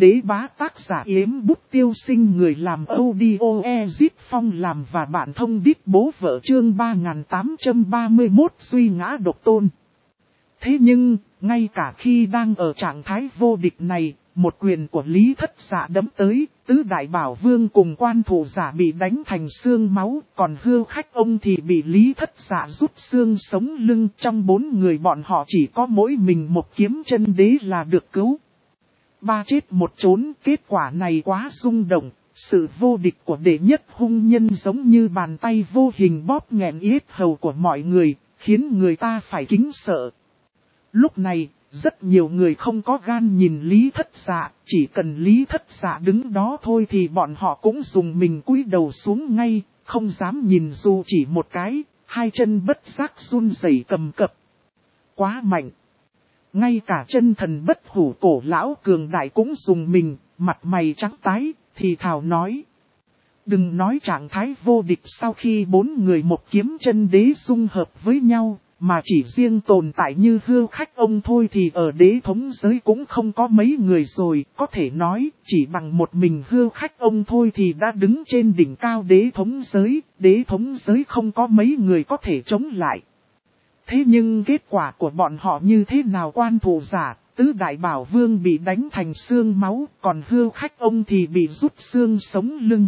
đế bá tác giả Yếm Bút Tiêu Sinh, người làm audio Ezip Phong làm và bạn thông đít bố vợ, chương 3831 suy ngã độc tôn. Thế nhưng, ngay cả khi đang ở trạng thái vô địch này, một quyền của Lý Thất Dạ đấm tới, tứ đại bảo vương cùng quan thủ giả bị đánh thành xương máu, còn Hưu Khách ông thì bị Lý Thất Dạ rút xương sống lưng. Trong 4 người bọn họ chỉ có mỗi mình một kiếm chân đế là được cứu. 3 chết 1 trốn, kết quả này quá rung động, sự vô địch của đệ nhất hung nhân giống như bàn tay vô hình bóp nghẹn yết hầu của mọi người, khiến người ta phải kính sợ. Lúc này, rất nhiều người không có gan nhìn Lý Thất Dạ, chỉ cần Lý Thất Dạ đứng đó thôi thì bọn họ cũng dùng mình cúi đầu xuống ngay, không dám nhìn dù chỉ một cái, hai chân bất giác run rẩy cầm cập. Quá mạnh. Ngay cả chân thần bất hủ cổ lão cường đại cũng dùng mình, mặt mày trắng tái, thì thào nói. Đừng nói trạng thái vô địch sau khi 4 người một kiếm chân đế dung hợp với nhau, mà chỉ riêng tồn tại như Hưu Khách ông thôi thì ở đế thống giới cũng không có mấy người rồi. Có thể nói, chỉ bằng một mình Hưu Khách ông thôi thì đã đứng trên đỉnh cao đế thống giới không có mấy người có thể chống lại. Thế nhưng kết quả của bọn họ như thế nào? Quan thủ giả, tứ đại bảo vương bị đánh thành xương máu, còn Hưu Khách ông thì bị rút xương sống lưng.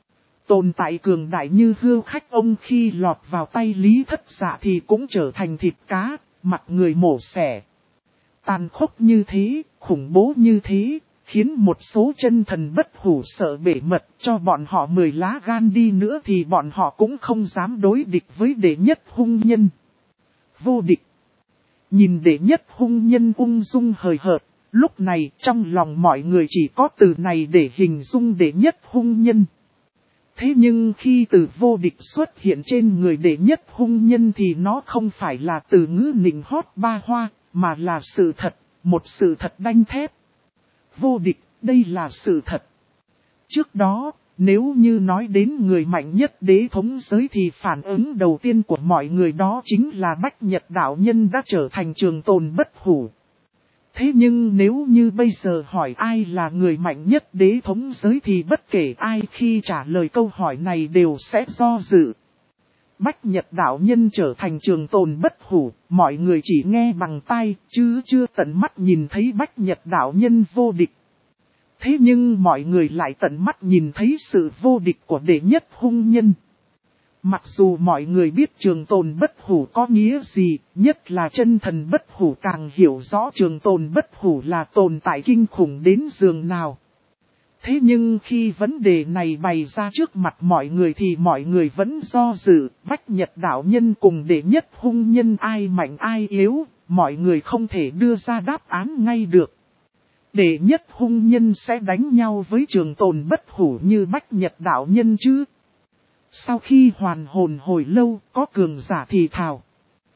Tồn tại cường đại như Hưu Khách ông khi lọt vào tay Lý Thất Dạ thì cũng trở thành thịt cá, mặt người mổ xẻ. Tàn khốc như thế, khủng bố như thế, khiến một số chân thần bất hủ sợ bể mật. Cho bọn họ 10 lá gan đi nữa thì bọn họ cũng không dám đối địch với đệ nhất hung nhân. Vô địch. Nhìn đệ nhất hung nhân ung dung hời hợt, lúc này trong lòng mọi người chỉ có từ này để hình dung đệ nhất hung nhân. Thế nhưng khi từ vô địch xuất hiện trên người đệ nhất hung nhân thì nó không phải là từ ngữ nịnh hót ba hoa, mà là sự thật, một sự thật đanh thép. Vô địch, đây là sự thật. Trước đó, nếu như nói đến người mạnh nhất đế thống giới thì phản ứng đầu tiên của mọi người đó chính là Bách Nhật đạo nhân đã trở thành trường tồn bất hủ. Thế nhưng nếu như bây giờ hỏi ai là người mạnh nhất đế thống giới thì bất kể ai khi trả lời câu hỏi này đều sẽ do dự. Bách Nhật đạo nhân trở thành trường tồn bất hủ, mọi người chỉ nghe bằng tai chứ chưa tận mắt nhìn thấy Bách Nhật đạo nhân vô địch. Thế nhưng mọi người lại tận mắt nhìn thấy sự vô địch của đệ nhất hung nhân. Mặc dù mọi người biết trường tồn bất hủ có nghĩa gì, nhất là chân thần bất hủ càng hiểu rõ trường tồn bất hủ là tồn tại kinh khủng đến giường nào. Thế nhưng khi vấn đề này bày ra trước mặt mọi người thì mọi người vẫn do dự, Bách Nhật đạo nhân cùng đệ nhất hung nhân ai mạnh ai yếu, mọi người không thể đưa ra đáp án ngay được. Đệ nhất hung nhân sẽ đánh nhau với trường tồn bất hủ như Bách Nhật đạo nhân chứ? Sau khi hoàn hồn hồi lâu, có cường giả thì thào.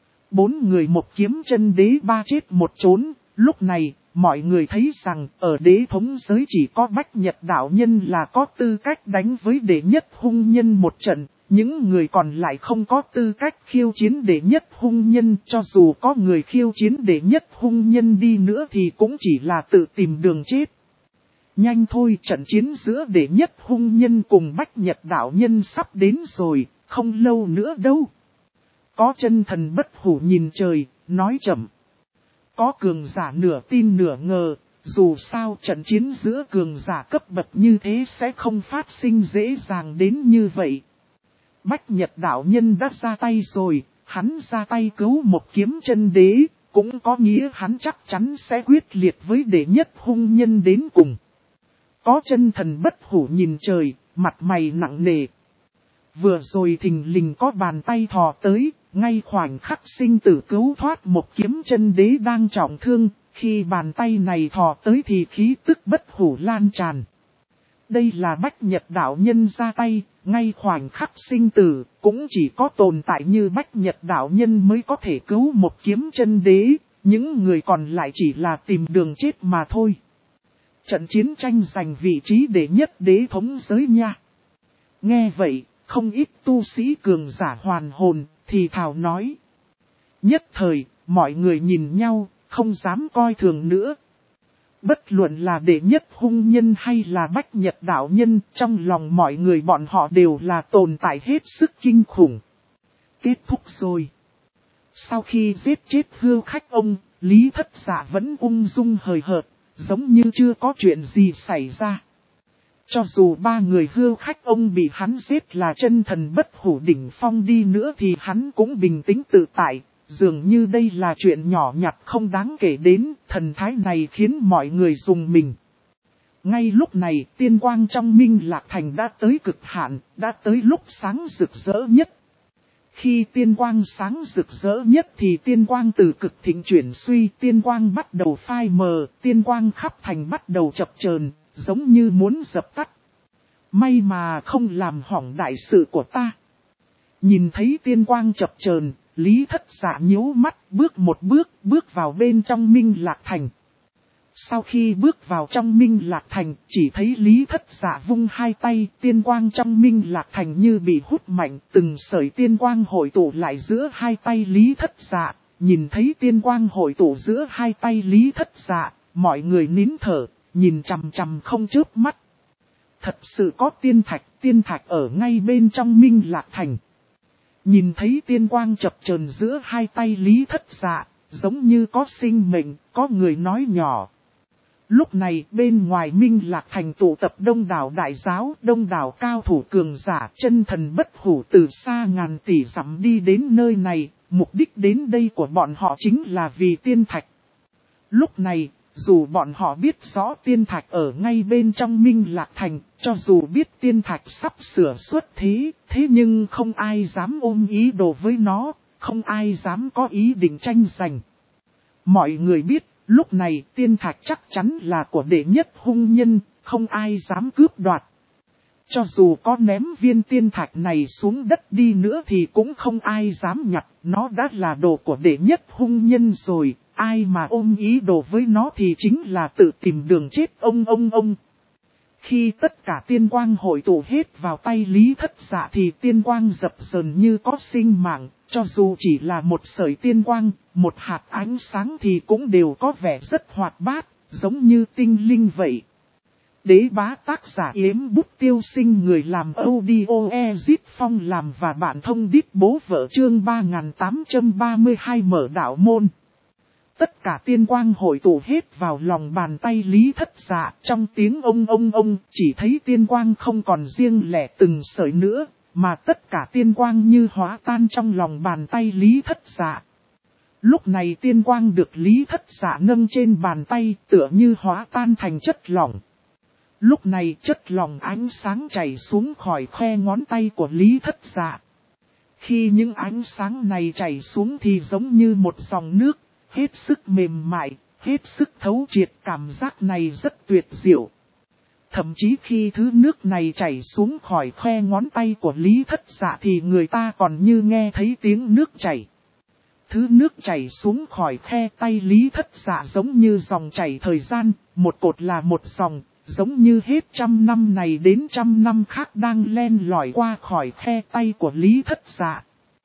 4 người một kiếm chân đế 3 chết 1 trốn, lúc này, mọi người thấy rằng ở đế thống giới chỉ có Bách Nhật đạo nhân là có tư cách đánh với đệ nhất hung nhân một trận, những người còn lại không có tư cách khiêu chiến đệ nhất hung nhân. Cho dù có người khiêu chiến đệ nhất hung nhân đi nữa thì cũng chỉ là tự tìm đường chết. Nhanh thôi, trận chiến giữa đệ nhất hung nhân cùng Bách Nhật đạo nhân sắp đến rồi, không lâu nữa đâu. Có chân thần bất hủ nhìn trời, nói chậm. Có cường giả nửa tin nửa ngờ, dù sao trận chiến giữa cường giả cấp bậc như thế sẽ không phát sinh dễ dàng đến như vậy. Bách Nhật đạo nhân đã ra tay rồi, hắn ra tay cứu một kiếm chân đế, cũng có nghĩa hắn chắc chắn sẽ quyết liệt với đệ nhất hung nhân đến cùng. Có chân thần bất hủ nhìn trời, mặt mày nặng nề. Vừa rồi thình lình có bàn tay thò tới, ngay khoảnh khắc sinh tử cứu thoát một kiếm chân đế đang trọng thương, khi bàn tay này thò tới thì khí tức bất hủ lan tràn. Đây là Bách Nhật đạo nhân ra tay, ngay khoảnh khắc sinh tử, cũng chỉ có tồn tại như Bách Nhật đạo nhân mới có thể cứu một kiếm chân đế, những người còn lại chỉ là tìm đường chết mà thôi. Trận chiến tranh giành vị trí đệ nhất đế thống giới nha. Nghe vậy, không ít tu sĩ cường giả hoàn hồn, thì thào nói. Nhất thời, mọi người nhìn nhau, không dám coi thường nữa. Bất luận là đệ nhất hung nhân hay là Bách Nhật đạo nhân, trong lòng mọi người bọn họ đều là tồn tại hết sức kinh khủng. Kết thúc rồi. Sau khi giết chết Hưu Khách ông, Lý Thất Dạ vẫn ung dung hời hợt, giống như chưa có chuyện gì xảy ra. Cho dù ba người Hưu Khách ông bị hắn giết là chân thần bất hủ đỉnh phong đi nữa thì hắn cũng bình tĩnh tự tại, dường như đây là chuyện nhỏ nhặt không đáng kể đến, thần thái này khiến mọi người rùng mình. Ngay lúc này tiên quang trong Minh Lạc Thành đã tới cực hạn, đã tới lúc sáng rực rỡ nhất. Khi tiên quang sáng rực rỡ nhất thì tiên quang từ cực thịnh chuyển suy, tiên quang bắt đầu phai mờ, tiên quang khắp thành bắt đầu chập chờn, giống như muốn dập tắt. May mà không làm hỏng đại sự của ta. Nhìn thấy tiên quang chập chờn, Lý Thất Dạ nhíu mắt, bước vào bên trong Minh Lạc Thành. Sau khi bước vào trong Minh Lạc Thành, chỉ thấy Lý Thất Dạ vung hai tay, tiên quang trong Minh Lạc Thành như bị hút mạnh, từng sợi tiên quang hội tụ lại giữa hai tay Lý Thất Dạ. Nhìn thấy tiên quang hội tụ giữa hai tay Lý Thất Dạ, mọi người nín thở, nhìn chằm chằm không chớp mắt. Thật sự có tiên thạch ở ngay bên trong Minh Lạc Thành. Nhìn thấy tiên quang chập chờn giữa hai tay Lý Thất Dạ, giống như có sinh mệnh, có người nói nhỏ. Lúc này bên ngoài Minh Lạc Thành tụ tập đông đảo đại giáo, đông đảo cao thủ cường giả, chân thần bất hủ từ xa ngàn tỷ dặm đi đến nơi này, mục đích đến đây của bọn họ chính là vì tiên thạch. Lúc này, dù bọn họ biết rõ tiên thạch ở ngay bên trong Minh Lạc Thành, cho dù biết tiên thạch sắp sửa xuất thế, thế nhưng không ai dám ôm ý đồ với nó, không ai dám có ý định tranh giành. Mọi người biết, lúc này tiên thạch chắc chắn là của đệ nhất hung nhân, không ai dám cướp đoạt. Cho dù có ném viên tiên thạch này xuống đất đi nữa thì cũng không ai dám nhặt, nó đã là đồ của đệ nhất hung nhân rồi, ai mà ôm ý đồ với nó thì chính là tự tìm đường chết ông. Khi tất cả tiên quang hội tụ hết vào tay Lý Thất Dạ thì tiên quang dập dờn như có sinh mạng, cho dù chỉ là một sợi tiên quang, một hạt ánh sáng thì cũng đều có vẻ rất hoạt bát, giống như tinh linh vậy. Đế bá tác giả Yếm Bút Tiêu Sinh, người làm audio Ezit Phong làm và bạn thông đít bố vợ chương 3832 mở đạo môn. Tất cả tiên quang hội tụ hết vào lòng bàn tay Lý Thất Dạ, trong tiếng ông, chỉ thấy tiên quang không còn riêng lẻ từng sợi nữa, mà tất cả tiên quang như hóa tan trong lòng bàn tay Lý Thất Dạ. Lúc này tiên quang được Lý Thất Dạ nâng trên bàn tay, tựa như hóa tan thành chất lỏng. Lúc này chất lỏng ánh sáng chảy xuống khỏi khe ngón tay của Lý Thất Dạ. Khi những ánh sáng này chảy xuống thì giống như một dòng nước, hết sức mềm mại, hết sức thấu triệt, cảm giác này rất tuyệt diệu. Thậm chí khi thứ nước này chảy xuống khỏi khe ngón tay của Lý Thất Dạ thì người ta còn như nghe thấy tiếng nước chảy. Thứ nước chảy xuống khỏi khe tay Lý Thất Dạ giống như dòng chảy thời gian, một cột là một dòng, giống như hết 100 năm này đến 100 năm khác đang len lỏi qua khỏi khe tay của Lý Thất Dạ.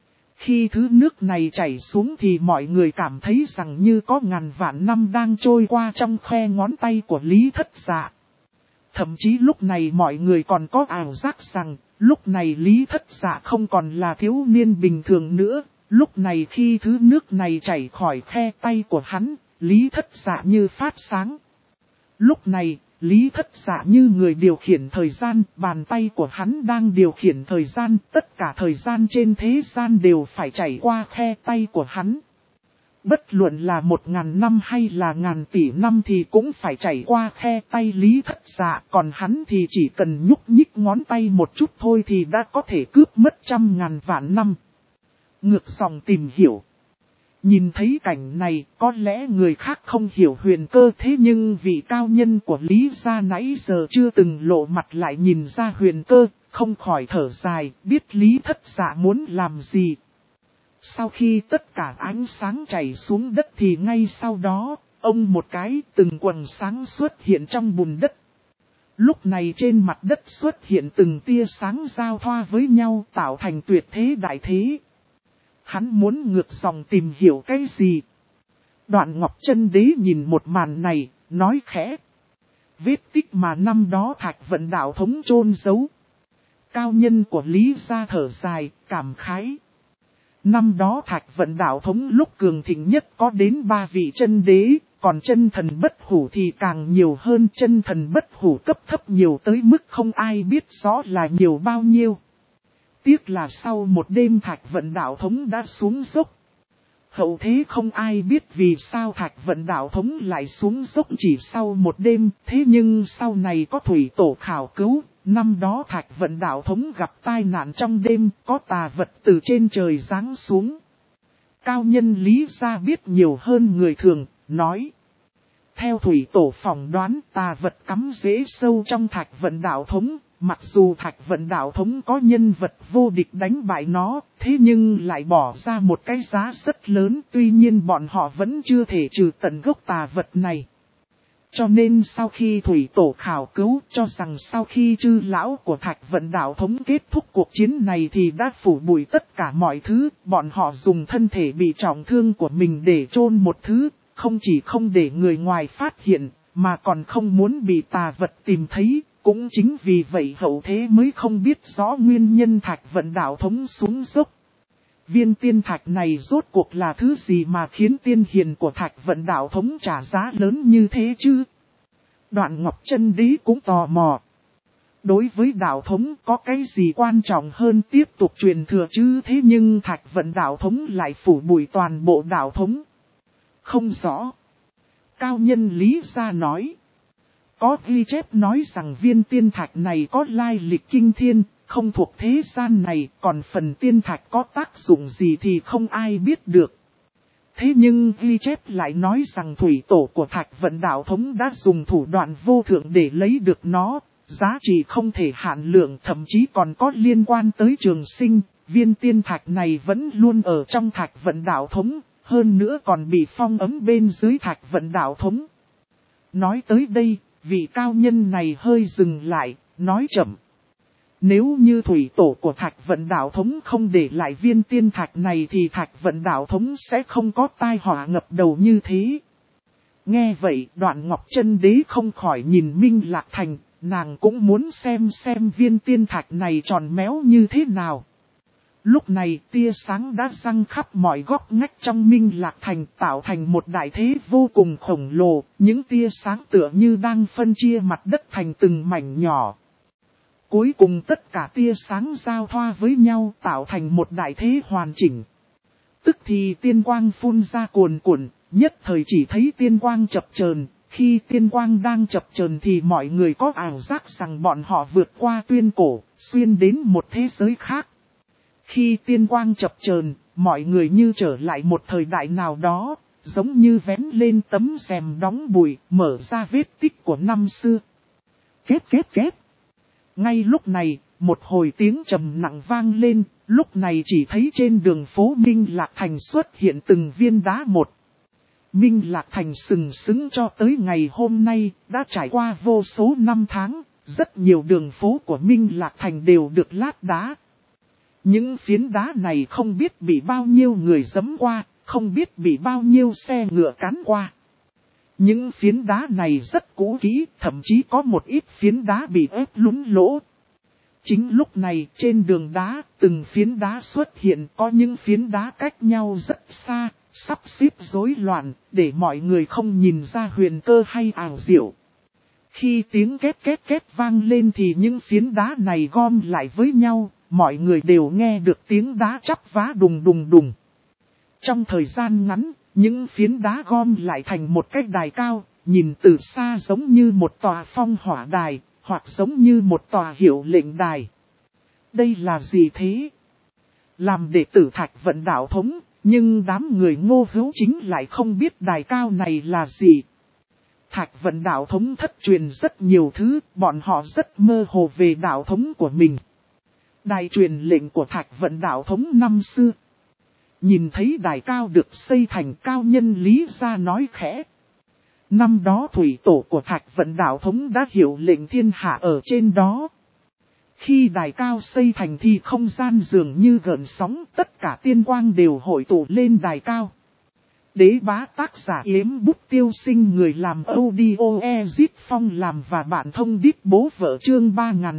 Khi thứ nước này chảy xuống thì mọi người cảm thấy rằng như có ngàn vạn năm đang trôi qua trong khe ngón tay của Lý Thất Dạ. Thậm chí lúc này mọi người còn có ảo giác rằng, lúc này Lý Thất Dạ không còn là thiếu niên bình thường nữa. Lúc này khi thứ nước này chảy khỏi khe tay của hắn, Lý Thất Dạ như phát sáng. Lúc này, Lý Thất Dạ như người điều khiển thời gian, bàn tay của hắn đang điều khiển thời gian, tất cả thời gian trên thế gian đều phải chảy qua khe tay của hắn. Bất luận là 1000 năm hay là ngàn tỷ năm thì cũng phải chảy qua khe tay Lý Thất Dạ, còn hắn thì chỉ cần nhúc nhích ngón tay một chút thôi thì đã có thể cướp mất 100.000 vạn năm. Ngược dòng tìm hiểu. Nhìn thấy cảnh này, có lẽ người khác không hiểu Huyền Cơ, thế nhưng vị cao nhân của Lý gia nãy giờ chưa từng lộ mặt lại nhìn ra Huyền Cơ, không khỏi thở dài, biết Lý Thất Dạ muốn làm gì. Sau khi tất cả ánh sáng chảy xuống đất thì ngay sau đó, ông một cái từng quầng sáng xuất hiện trong bùn đất. Lúc này trên mặt đất xuất hiện từng tia sáng giao thoa với nhau tạo thành tuyệt thế đại thế. Hắn muốn ngược dòng tìm hiểu cái gì? Đoạn Ngọc Chân Đế nhìn một màn này, nói khẽ. Vết tích mà năm đó Thạch Vận đạo thống chôn giấu. Cao nhân của Lý gia thở dài, cảm khái. Năm đó Thạch Vận đạo thống lúc cường thịnh nhất có đến 3 vị chân đế, còn chân thần bất hủ thì càng nhiều hơn, chân thần bất hủ cấp thấp nhiều tới mức không ai biết rõ là nhiều bao nhiêu. Tiếc là sau một đêm Thạch Vận đạo thống đã xuống dốc. Hậu thế không ai biết vì sao Thạch Vận đạo thống lại xuống dốc chỉ sau một đêm, thế nhưng sau này có thủy tổ khảo cứu, năm đó Thạch Vận đạo thống gặp tai nạn trong đêm, có tà vật từ trên trời giáng xuống. Cao nhân Lý gia biết nhiều hơn người thường, nói. Theo thủy tổ phỏng đoán, tà vật cắm rễ sâu trong Thạch Vận đạo thống. Mặc dù Thạch Vận đạo thống có nhân vật vô địch đánh bại nó, thế nhưng lại bỏ ra một cái giá rất lớn, tuy nhiên bọn họ vẫn chưa thể trừ tận gốc tà vật này. Cho nên sau khi thủy tổ khảo cứu cho rằng sau khi chư lão của Thạch Vận đạo thống kết thúc cuộc chiến này thì đã phủ bụi tất cả mọi thứ, bọn họ dùng thân thể bị trọng thương của mình để chôn một thứ, không chỉ không để người ngoài phát hiện, mà còn không muốn bị tà vật tìm thấy. Cũng chính vì vậy hậu thế mới không biết rõ nguyên nhân Thạch Vận đạo thống xuống dốc. Viên tiên thạch này rốt cuộc là thứ gì mà khiến tiên hiền của Thạch Vận đạo thống trả giá lớn như thế chứ? Đoạn Ngọc Chân Đế cũng tò mò. Đối với đạo thống có cái gì quan trọng hơn tiếp tục truyền thừa chứ, thế nhưng Thạch Vận đạo thống lại phủ bụi toàn bộ đạo thống. Không rõ. Cao nhân Lý gia nói. Có ghi chép nói rằng viên tiên thạch này có lai lịch kinh thiên, không thuộc thế gian này, còn phần tiên thạch có tác dụng gì thì không ai biết được. Thế nhưng ghi chép lại nói rằng thủy tổ của Thạch Vận đạo thống đã dùng thủ đoạn vô thượng để lấy được nó, giá trị không thể hạn lượng, thậm chí còn có liên quan tới trường sinh. Viên tiên thạch này vẫn luôn ở trong Thạch Vận đạo thống, hơn nữa còn bị phong ấm bên dưới Thạch Vận đạo thống. Nói tới đây, vị cao nhân này hơi dừng lại, nói chậm. Nếu như thủy tổ của Thạch Vận đạo thống không để lại viên tiên thạch này thì Thạch Vận đạo thống sẽ không có tai họa ngập đầu như thế. Nghe vậy, Đoạn Ngọc Chân Đế không khỏi nhìn Minh Lạc Thành, nàng cũng muốn xem viên tiên thạch này tròn méo như thế nào. Lúc này tia sáng đã răng khắp mọi góc ngách trong Minh Lạc Thành, tạo thành một đại thế vô cùng khổng lồ, những tia sáng tựa như đang phân chia mặt đất thành từng mảnh nhỏ. Cuối cùng tất cả tia sáng giao thoa với nhau tạo thành một đại thế hoàn chỉnh. Tức thì tiên quang phun ra cuồn cuộn, nhất thời chỉ thấy tiên quang chập chờn. Khi tiên quang đang chập chờn thì mọi người có ảo giác rằng bọn họ vượt qua tuyên cổ, xuyên đến một thế giới khác. Khi tiên quang chập chờn, mọi người như trở lại một thời đại nào đó, giống như vén lên tấm rèm đóng bụi, mở ra vết tích của năm xưa. Kết. Ngay lúc này, một hồi tiếng trầm nặng vang lên, lúc này chỉ thấy trên đường phố Minh Lạc Thành xuất hiện từng viên đá một. Minh Lạc Thành sừng sững cho tới ngày hôm nay, đã trải qua vô số năm tháng, rất nhiều đường phố của Minh Lạc Thành đều được lát đá. Những phiến đá này không biết bị bao nhiêu người giẫm qua, không biết bị bao nhiêu xe ngựa cán qua. Những phiến đá này rất cũ kỹ, thậm chí có một ít phiến đá bị ép lún lỗ. Chính lúc này, trên đường đá, từng phiến đá xuất hiện, có những phiến đá cách nhau rất xa, sắp xếp rối loạn, để mọi người không nhìn ra huyền cơ hay ảo diệu. Khi tiếng két vang lên thì những phiến đá này gom lại với nhau, mọi người đều nghe được tiếng đá chắp vá đùng đùng. Trong thời gian ngắn, những phiến đá gom lại thành một cái đài cao, nhìn từ xa giống như một tòa phong hỏa đài, hoặc giống như một tòa hiệu lệnh đài. Đây là gì thế? Làm đệ tử Thạch Vận đạo thống, nhưng đám người Ngô Hữu Chính lại không biết đài cao này là gì. Thạch Vận đạo thống thất truyền rất nhiều thứ, bọn họ rất mơ hồ về đạo thống của mình. Đài truyền lệnh của Thạch Vận đạo thống năm xưa. Nhìn thấy đài cao được xây thành, cao nhân Lý gia nói khẽ. Năm đó thủy tổ của Thạch Vận đạo thống đã hiệu lệnh thiên hạ ở trên đó. Khi đài cao xây thành thì không gian dường như gợn sóng, tất cả tiên quang đều hội tụ lên đài cao. Đế bá tác giả Yếm Bút Tiêu Sinh, người làm audio Ezit Phong làm và bạn thông điệp bố vợ, chương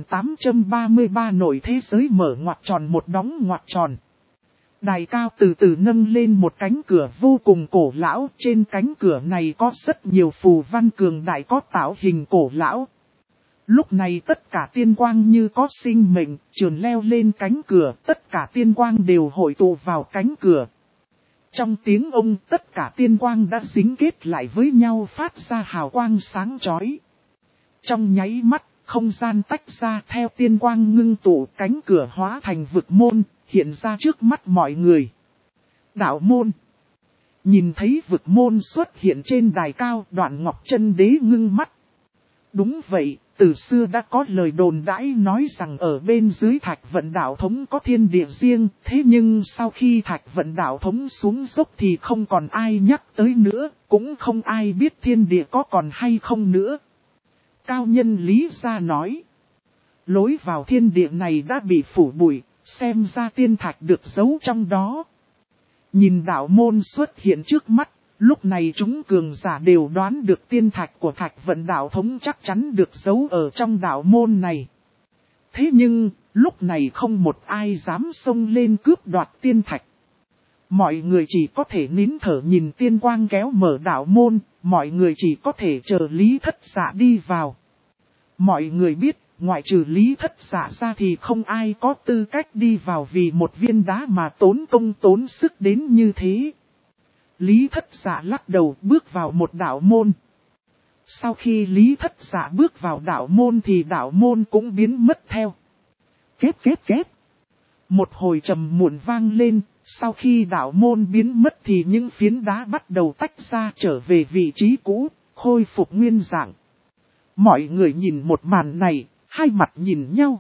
3833 nổi thế giới mở ngoặc tròn một đóng ngoặc tròn. Đài cao từ từ nâng lên một cánh cửa vô cùng cổ lão, trên cánh cửa này có rất nhiều phù văn cường đại có tạo hình cổ lão. Lúc này tất cả tiên quang như có sinh mệnh, trườn leo lên cánh cửa, tất cả tiên quang đều hội tụ vào cánh cửa. Trong tiếng ông, tất cả tiên quang đã dính kết lại với nhau phát ra hào quang sáng chói. Trong nháy mắt, không gian tách ra, theo tiên quang ngưng tụ, cánh cửa hóa thành vực môn, hiện ra trước mắt mọi người. Đạo môn. Nhìn thấy vực môn xuất hiện trên đài cao, Đoạn Ngọc Chân Đế ngưng mắt. Đúng vậy, từ xưa đã có lời đồn đãi nói rằng ở bên dưới Thạch Vận Đạo Thống có thiên địa riêng, thế nhưng sau khi Thạch Vận Đạo Thống xuống dốc thì không còn ai nhắc tới nữa, cũng không ai biết thiên địa có còn hay không nữa. Cao nhân Lý Gia nói, lối vào thiên địa này đã bị phủ bụi, xem ra tiên thạch được giấu trong đó. Nhìn đạo môn xuất hiện trước mắt, lúc này chúng cường giả đều đoán được tiên thạch của Thạch Vận Đạo Thống chắc chắn được giấu ở trong đạo môn này. Thế nhưng, lúc này không một ai dám xông lên cướp đoạt tiên thạch. Mọi người chỉ có thể nín thở nhìn tiên quang kéo mở đạo môn, mọi người chỉ có thể chờ Lý Thất Dạ đi vào. Mọi người biết, ngoại trừ Lý Thất Dạ ra thì không ai có tư cách đi vào vì một viên đá mà tốn công tốn sức đến như thế. Lý Thất Dạ lắc đầu bước vào một đạo môn. Sau khi Lý Thất Dạ bước vào đạo môn thì đạo môn cũng biến mất theo. Kết. Một hồi trầm muộn vang lên, sau khi đạo môn biến mất thì những phiến đá bắt đầu tách ra trở về vị trí cũ, khôi phục nguyên dạng. Mọi người nhìn một màn này, hai mặt nhìn nhau.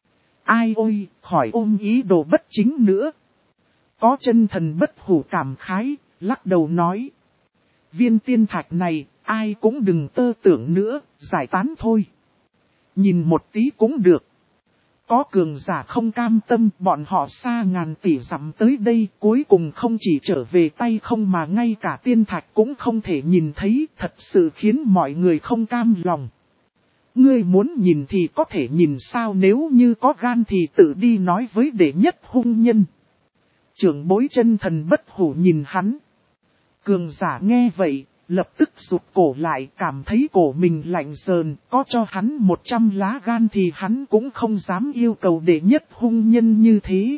Ai ôi, khỏi ôm ý đồ bất chính nữa. Có chân thần bất hủ cảm khái, lắc đầu nói. Viên tiên thạch này, ai cũng đừng tơ tưởng nữa, giải tán thôi. Nhìn một tí cũng được. Có cường giả không cam tâm, bọn họ xa ngàn tỷ dặm tới đây, cuối cùng không chỉ trở về tay không mà ngay cả tiên thạch cũng không thể nhìn thấy, thật sự khiến mọi người không cam lòng. Ngươi muốn nhìn thì có thể nhìn sao, nếu như có gan thì tự đi nói với đệ nhất hung nhân. Trưởng bối chân thần bất hủ nhìn hắn. Cường giả nghe vậy, lập tức rụt cổ lại, cảm thấy cổ mình lạnh rờn, có cho hắn 100 lá gan thì hắn cũng không dám yêu cầu đệ nhất hung nhân như thế.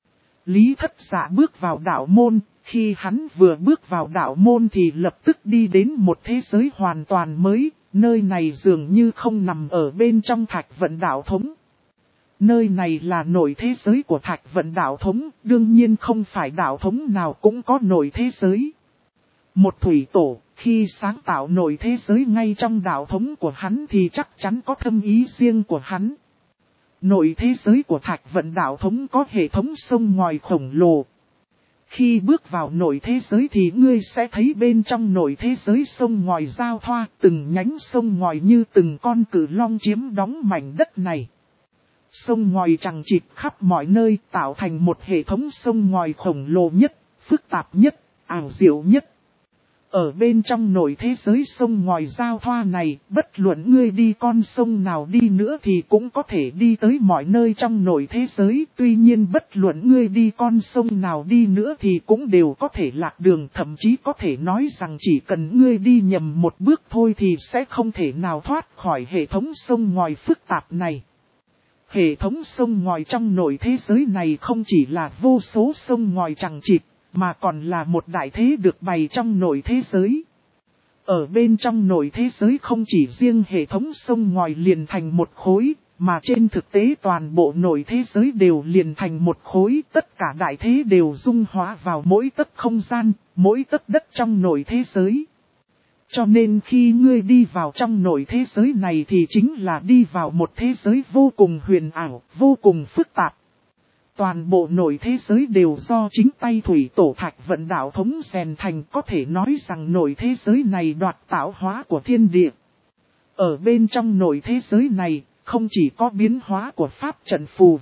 Lý Thất Dạ bước vào đạo môn, khi hắn vừa bước vào đạo môn thì lập tức đi đến một thế giới hoàn toàn mới, nơi này dường như không nằm ở bên trong Thạch Vận Đạo Thống. Nơi này là nội thế giới của Thạch Vận Đạo Thống, đương nhiên không phải đạo thống nào cũng có nội thế giới. Một thủy tổ, khi sáng tạo nội thế giới ngay trong đạo thống của hắn thì chắc chắn có thâm ý riêng của hắn. Nội thế giới của Thạch Vận Đạo Thống có hệ thống sông ngòi khổng lồ. Khi bước vào nội thế giới thì ngươi sẽ thấy bên trong nội thế giới sông ngòi giao thoa, từng nhánh sông ngòi như từng con cự long chiếm đóng mảnh đất này. Sông ngòi chằng chịt khắp mọi nơi tạo thành một hệ thống sông ngòi khổng lồ nhất, phức tạp nhất, ảo diệu nhất. Ở bên trong nội thế giới sông ngòi giao thoa này, bất luận ngươi đi con sông nào đi nữa thì cũng có thể đi tới mọi nơi trong nội thế giới. Tuy nhiên bất luận ngươi đi con sông nào đi nữa thì cũng đều có thể lạc đường, thậm chí có thể nói rằng chỉ cần ngươi đi nhầm một bước thôi thì sẽ không thể nào thoát khỏi hệ thống sông ngòi phức tạp này. Hệ thống sông ngòi trong nội thế giới này không chỉ là vô số sông ngòi chằng chịt, mà còn là một đại thế được bày trong nội thế giới. Ở bên trong nội thế giới không chỉ riêng hệ thống sông ngòi liền thành một khối, mà trên thực tế toàn bộ nội thế giới đều liền thành một khối, tất cả đại thế đều dung hóa vào mỗi tấc không gian, mỗi tấc đất trong nội thế giới. Cho nên khi ngươi đi vào trong nội thế giới này thì chính là đi vào một thế giới vô cùng huyền ảo, vô cùng phức tạp. Toàn bộ nội thế giới đều do chính tay thủy tổ Thạch Vận Đạo Thống rèn thành, có thể nói rằng nội thế giới này đoạt tạo hóa của thiên địa. Ở bên trong nội thế giới này, không chỉ có biến hóa của pháp trận phù văn,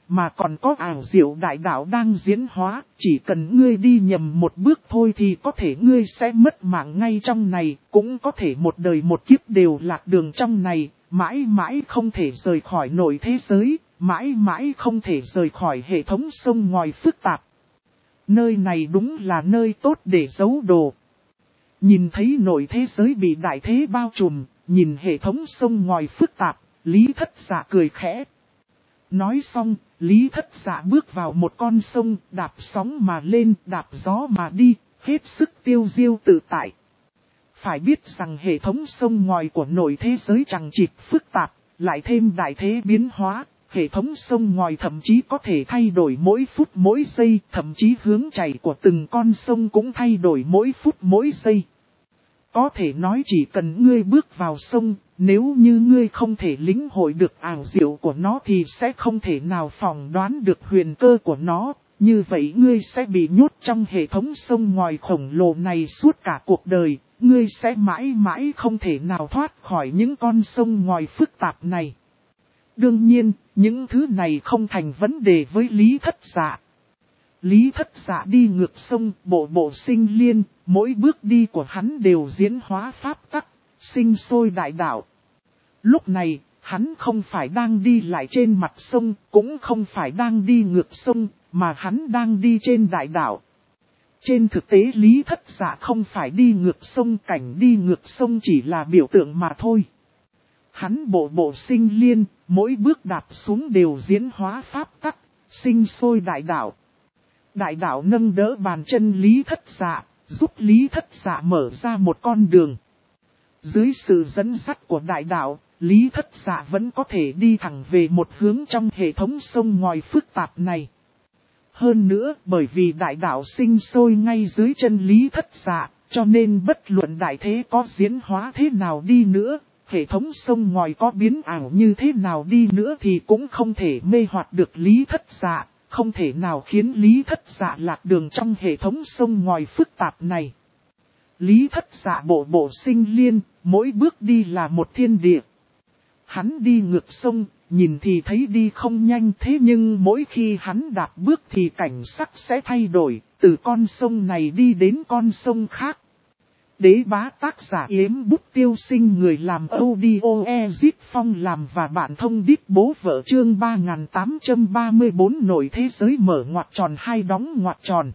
mà còn có ảo diệu đại đạo đang diễn hóa, chỉ cần ngươi đi nhầm một bước thôi thì có thể ngươi sẽ mất mạng ngay trong này, cũng có thể một đời một kiếp đều lạc đường trong này, mãi mãi không thể rời khỏi nội thế giới, mãi mãi không thể rời khỏi hệ thống sông ngòi phức tạp. Nơi này đúng là nơi tốt để giấu đồ. Nhìn thấy nội thế giới bị đại thế bao trùm, nhìn hệ thống sông ngòi phức tạp, Lý Thất Dạ cười khẽ. Nói xong, Lý Thất Dạ bước vào một con sông, đạp sóng mà lên, đạp gió mà đi, hết sức tiêu diêu tự tại. Phải biết rằng hệ thống sông ngòi của nội thế giới chằng chịt phức tạp, lại thêm đại thế biến hóa, hệ thống sông ngòi thậm chí có thể thay đổi mỗi phút mỗi giây, thậm chí hướng chảy của từng con sông cũng thay đổi mỗi phút mỗi giây. Có thể nói chỉ cần ngươi bước vào sông, nếu như ngươi không thể lĩnh hội được ảo diệu của nó thì sẽ không thể nào phỏng đoán được huyền cơ của nó. Như vậy ngươi sẽ bị nhốt trong hệ thống sông ngòi khổng lồ này suốt cả cuộc đời, ngươi sẽ mãi mãi không thể nào thoát khỏi những con sông ngòi phức tạp này. Đương nhiên, những thứ này không thành vấn đề với Lý Thất Dạ. Lý Thất Dạ đi ngược sông, bộ bộ sinh liên, mỗi bước đi của hắn đều diễn hóa pháp tắc, sinh sôi đại đạo. Lúc này, hắn không phải đang đi lại trên mặt sông, cũng không phải đang đi ngược sông, mà hắn đang đi trên đại đạo. Trên thực tế Lý Thất Dạ không phải đi ngược sông, cảnh đi ngược sông chỉ là biểu tượng mà thôi. Hắn bộ bộ sinh liên, mỗi bước đạp xuống đều diễn hóa pháp tắc, sinh sôi đại đạo. Đại đạo nâng đỡ bàn chân Lý Thất Dạ, giúp Lý Thất Dạ mở ra một con đường. Dưới sự dẫn dắt của đại đạo, Lý Thất Dạ vẫn có thể đi thẳng về một hướng trong hệ thống sông ngòi phức tạp này. Hơn nữa, bởi vì đại đạo sinh sôi ngay dưới chân Lý Thất Dạ, cho nên bất luận đại thế có diễn hóa thế nào đi nữa, hệ thống sông ngòi có biến ảo như thế nào đi nữa thì cũng không thể mê hoặc được Lý Thất Dạ, không thể nào khiến Lý Thất Dạ lạc đường trong hệ thống sông ngòi phức tạp này. Lý Thất Dạ bộ bộ sinh liên, mỗi bước đi là một thiên địa. Hắn đi ngược sông, nhìn thì thấy đi không nhanh, thế nhưng mỗi khi hắn đạp bước thì cảnh sắc sẽ thay đổi, từ con sông này đi đến con sông khác. Đế bá tác giả Yếm Bút Tiêu Sinh, người làm audio Ezit Phong làm và bạn thông đít bố vợ, chương 3834 nội thế giới mở ngoặc tròn hai đóng ngoặc tròn.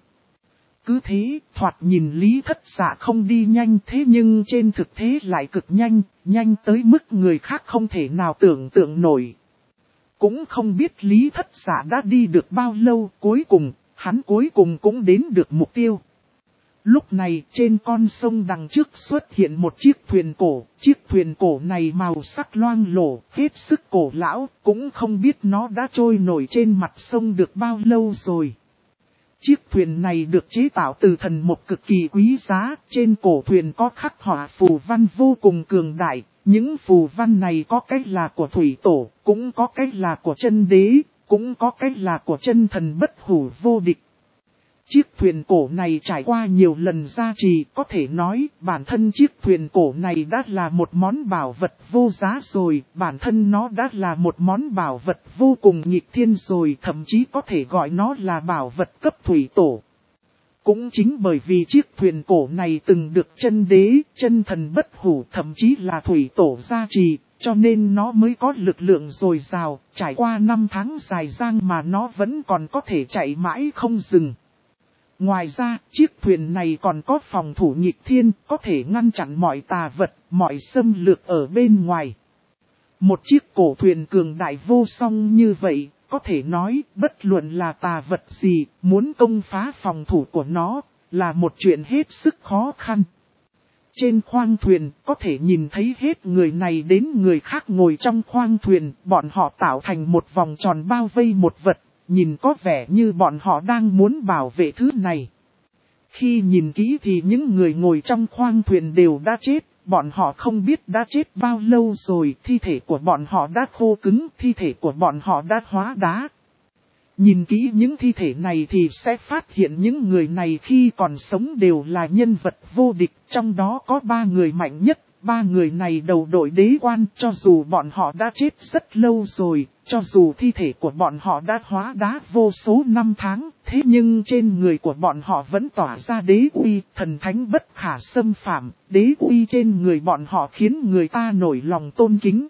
Cứ thế, thoạt nhìn Lý Thất Dạ không đi nhanh, thế nhưng trên thực tế lại cực nhanh, nhanh tới mức người khác không thể nào tưởng tượng nổi. Cũng không biết Lý Thất Dạ đã đi được bao lâu, hắn cuối cùng cũng đến được mục tiêu. Lúc này trên con sông đằng trước xuất hiện một chiếc thuyền cổ này màu sắc loang lổ, hết sức cổ lão, cũng không biết nó đã trôi nổi trên mặt sông được bao lâu rồi. Chiếc thuyền này được chế tạo từ thần mộc cực kỳ quý giá, trên cổ thuyền có khắc họa phù văn vô cùng cường đại, những phù văn này có cách là của thủy tổ, cũng có cách là của chân đế, cũng có cách là của chân thần bất hủ vô địch. Chiếc thuyền cổ này trải qua nhiều lần gia trì, có thể nói bản thân chiếc thuyền cổ này đã là một món bảo vật vô giá rồi, bản thân nó đã là một món bảo vật vô cùng nghịch thiên rồi, thậm chí có thể gọi nó là bảo vật cấp thủy tổ. Cũng chính bởi vì chiếc thuyền cổ này từng được chân đế, chân thần bất hủ, thậm chí là thủy tổ gia trì, cho nên nó mới có lực lượng dồi dào, trải qua 5 tháng dài dang mà nó vẫn còn có thể chạy mãi không dừng. Ngoài ra, chiếc thuyền này còn có phòng thủ nghịch thiên, có thể ngăn chặn mọi tà vật, mọi xâm lược ở bên ngoài. Một chiếc cổ thuyền cường đại vô song như vậy, có thể nói, bất luận là tà vật gì, muốn công phá phòng thủ của nó, là một chuyện hết sức khó khăn. Trên khoang thuyền, có thể nhìn thấy hết người này đến người khác ngồi trong khoang thuyền, bọn họ tạo thành một vòng tròn bao vây một vật. Nhìn có vẻ như bọn họ đang muốn bảo vệ thứ này. Khi nhìn kỹ thì những người ngồi trong khoang thuyền đều đã chết, bọn họ không biết đã chết bao lâu rồi, thi thể của bọn họ đã khô cứng, thi thể của bọn họ đã hóa đá. Nhìn kỹ những thi thể này thì sẽ phát hiện những người này khi còn sống đều là nhân vật vô địch, trong đó có 3 người mạnh nhất, ba người này đầu đội đế quan, cho dù bọn họ đã chết rất lâu rồi, cho dù thi thể của bọn họ đã hóa đá vô số năm tháng, thế nhưng trên người của bọn họ vẫn tỏa ra đế uy, thần thánh bất khả xâm phạm, đế uy trên người bọn họ khiến người ta nổi lòng tôn kính.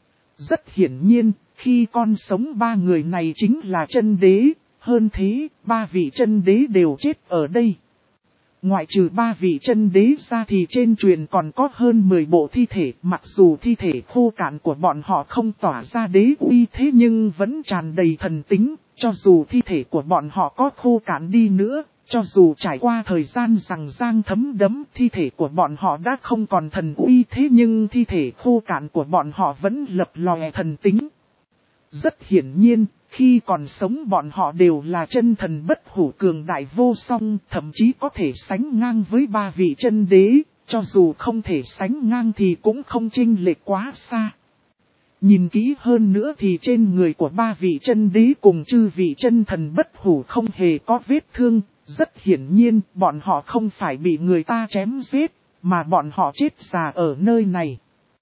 Rất hiển nhiên, khi còn sống ba người này chính là chân đế, hơn thế, ba vị chân đế đều chết ở đây. Ngoại trừ ba vị chân đế ra thì trên truyền còn có hơn 10 bộ thi thể, mặc dù thi thể khô cạn của bọn họ không tỏa ra đế uy thế nhưng vẫn tràn đầy thần tính, cho dù thi thể của bọn họ có khô cạn đi nữa, cho dù trải qua thời gian rằng giang thấm đẫm, thi thể của bọn họ đã không còn thần uy thế nhưng thi thể khô cạn của bọn họ vẫn lập lòe thần tính. Rất hiển nhiên, khi còn sống bọn họ đều là chân thần bất hủ cường đại vô song, thậm chí có thể sánh ngang với ba vị chân đế, cho dù không thể sánh ngang thì cũng không chênh lệch quá xa. Nhìn kỹ hơn nữa thì trên người của ba vị chân đế cùng chư vị chân thần bất hủ không hề có vết thương, rất hiển nhiên bọn họ không phải bị người ta chém giết, mà bọn họ chết già ở nơi này.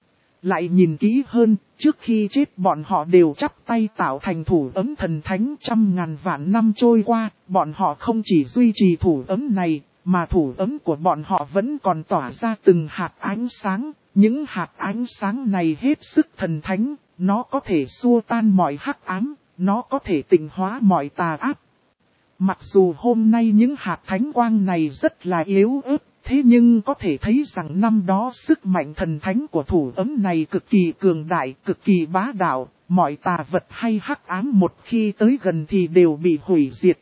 Lại nhìn kỹ hơn, trước khi chết bọn họ đều chắp tay tạo thành thủ ấm thần thánh, trăm ngàn vạn năm trôi qua, bọn họ không chỉ duy trì thủ ấm này, mà thủ ấm của bọn họ vẫn còn tỏa ra từng hạt ánh sáng. Những hạt ánh sáng này hết sức thần thánh, nó có thể xua tan mọi hắc ám, nó có thể tịnh hóa mọi tà ác. Mặc dù hôm nay những hạt thánh quang này rất là yếu ớt, thế nhưng có thể thấy rằng năm đó sức mạnh thần thánh của thủ ấm này cực kỳ cường đại, cực kỳ bá đạo, mọi tà vật hay hắc ám một khi tới gần thì đều bị hủy diệt.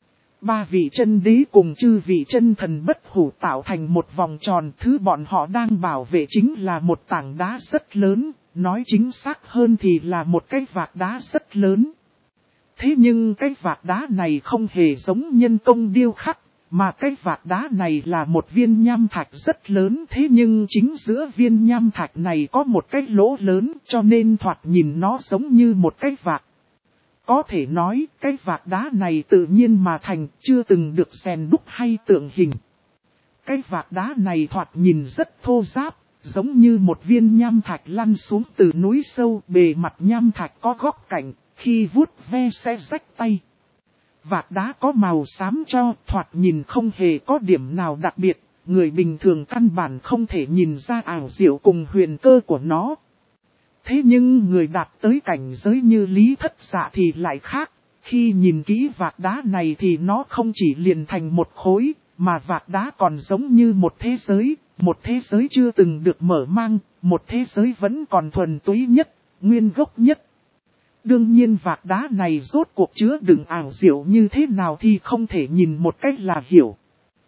Ba vị chân đế cùng chư vị chân thần bất hủ tạo thành một vòng tròn, thứ bọn họ đang bảo vệ chính là một tảng đá rất lớn, nói chính xác hơn thì là một cái vạc đá rất lớn. Thế nhưng cái vạc đá này không hề giống nhân công điêu khắc, mà cái vạc đá này là một viên nham thạch rất lớn, thế nhưng chính giữa viên nham thạch này có một cái lỗ lớn cho nên thoạt nhìn nó giống như một cái vạc. Có thể nói cái vạc đá này tự nhiên mà thành, chưa từng được rèn đúc hay tượng hình. Cái vạc đá này thoạt nhìn rất thô ráp, giống như một viên nham thạch lăn xuống từ núi sâu, bề mặt nham thạch có góc cạnh, khi vuốt ve sẽ rách tay. Vạc đá có màu xám cho, thoạt nhìn không hề có điểm nào đặc biệt, người bình thường căn bản không thể nhìn ra ảo diệu cùng huyền cơ của nó. Thế nhưng người đạt tới cảnh giới như Lý Thất Dạ thì lại khác, khi nhìn kỹ vạc đá này thì nó không chỉ liền thành một khối, mà vạc đá còn giống như một thế giới chưa từng được mở mang, một thế giới vẫn còn thuần túy nhất, nguyên gốc nhất. Đương nhiên vạc đá này rốt cuộc chứa đựng ảo diệu như thế nào thì không thể nhìn một cách là hiểu.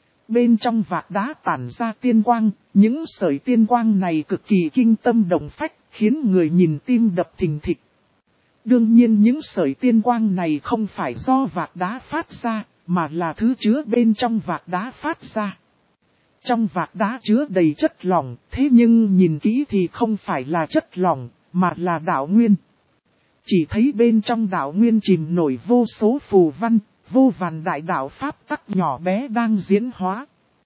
Bên trong vạc đá tản ra tiên quang, những sợi tiên quang này cực kỳ kinh tâm động phách, khiến người nhìn tim đập thình thịch. Đương nhiên những sợi tiên quang này không phải do vạc đá phát ra, mà là thứ chứa bên trong vạc đá phát ra. Trong vạc đá chứa đầy chất lỏng, thế nhưng nhìn kỹ thì không phải là chất lỏng, mà là đạo nguyên. Chỉ thấy bên trong đạo nguyên chìm nổi vô số phù văn, vô vàn đại đạo pháp tắc nhỏ bé đang diễn hóa.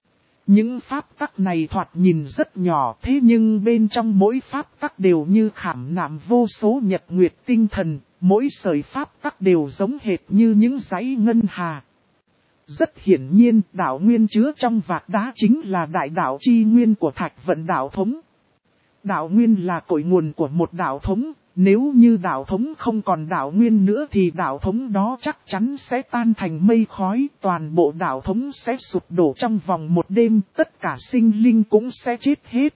Những pháp tắc này thoạt nhìn rất nhỏ, thế nhưng bên trong mỗi pháp tắc đều như khảm nạm vô số nhật nguyệt tinh thần, mỗi sợi pháp tắc đều giống hệt như những dãy ngân hà. Rất hiển nhiên, đạo nguyên chứa trong vạc đá chính là đại đạo chi nguyên của Thạch Vận đạo thống. Đạo nguyên là cội nguồn của một đạo thống. Nếu như đạo thống không còn đạo nguyên nữa thì đạo thống đó chắc chắn sẽ tan thành mây khói, toàn bộ đạo thống sẽ sụp đổ trong vòng một đêm, tất cả sinh linh cũng sẽ chết hết.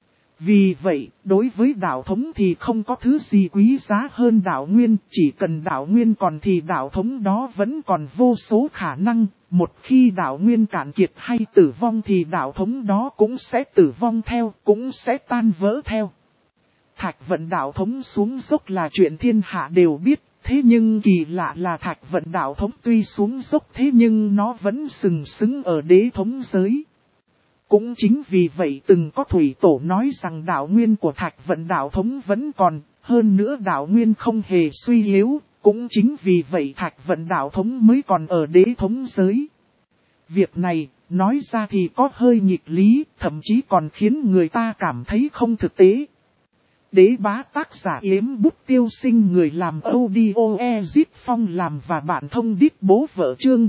Vì vậy, đối với đạo thống thì không có thứ gì quý giá hơn đạo nguyên, chỉ cần đạo nguyên còn thì đạo thống đó vẫn còn vô số khả năng, một khi đạo nguyên cạn kiệt hay tử vong thì đạo thống đó cũng sẽ tử vong theo, cũng sẽ tan vỡ theo. Thạch Vận đạo thống xuống dốc là chuyện thiên hạ đều biết, thế nhưng kỳ lạ là Thạch Vận đạo thống tuy xuống dốc thế nhưng nó vẫn sừng sững ở đế thống giới. Cũng chính vì vậy từng có thủy tổ nói rằng đạo nguyên của Thạch Vận đạo thống vẫn còn, hơn nữa đạo nguyên không hề suy yếu, cũng chính vì vậy Thạch Vận đạo thống mới còn ở đế thống giới. Việc này, nói ra thì có hơi nghịch lý, thậm chí còn khiến người ta cảm thấy không thực tế. Đế bá tác giả Yếm Bút Tiêu Sinh, người làm audio Ezip Phong làm và bạn thông đít bố vợ, chương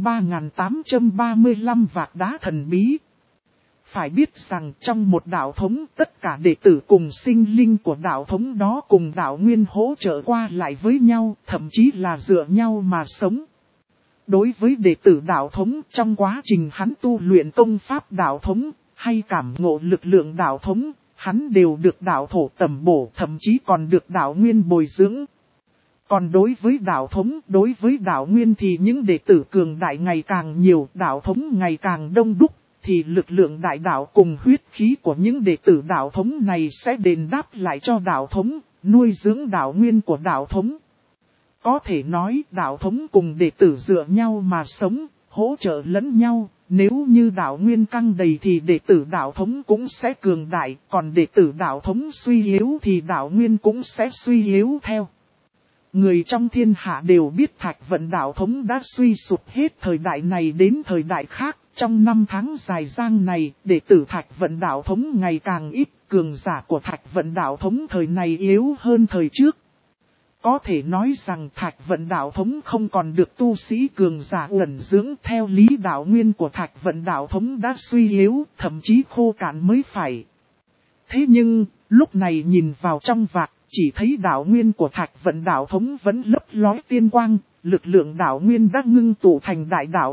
3835 vạc đá thần bí. Phải biết rằng trong một đạo thống, tất cả đệ tử cùng sinh linh của đạo thống đó cùng đạo nguyên hỗ trợ qua lại với nhau, thậm chí là dựa nhau mà sống. Đối với đệ tử đạo thống, trong quá trình hắn tu luyện công pháp đạo thống, hay cảm ngộ lực lượng đạo thống, hắn đều được đạo thổ tầm bổ, thậm chí còn được đạo nguyên bồi dưỡng. Còn đối với đạo thống, đối với đạo nguyên thì những đệ tử cường đại ngày càng nhiều, đạo thống ngày càng đông đúc, thì lực lượng đại đạo cùng huyết khí của những đệ tử đạo thống này sẽ đền đáp lại cho đạo thống, nuôi dưỡng đạo nguyên của đạo thống. Có thể nói đạo thống cùng đệ tử dựa nhau mà sống, hỗ trợ lẫn nhau, nếu như đạo nguyên căng đầy thì đệ tử đạo thống cũng sẽ cường đại, còn đệ tử đạo thống suy yếu thì đạo nguyên cũng sẽ suy yếu theo. Người trong thiên hạ đều biết Thạch Vận đạo thống đã suy sụp hết thời đại này đến thời đại khác. Trong năm tháng dài dang này, đệ tử Thạch Vận đạo thống ngày càng ít, cường giả của Thạch Vận đạo thống thời này yếu hơn thời trước. Có thể nói rằng Thạch Vận đạo thống không còn được tu sĩ cường giả ẩn dưỡng, theo lý đạo nguyên của Thạch Vận đạo thống đã suy yếu, thậm chí khô cạn mới phải. Thế nhưng, lúc này nhìn vào trong vạc, chỉ thấy đạo nguyên của Thạch Vận đạo thống vẫn lấp lói tiên quang, lực lượng đạo nguyên đã ngưng tụ thành đại đạo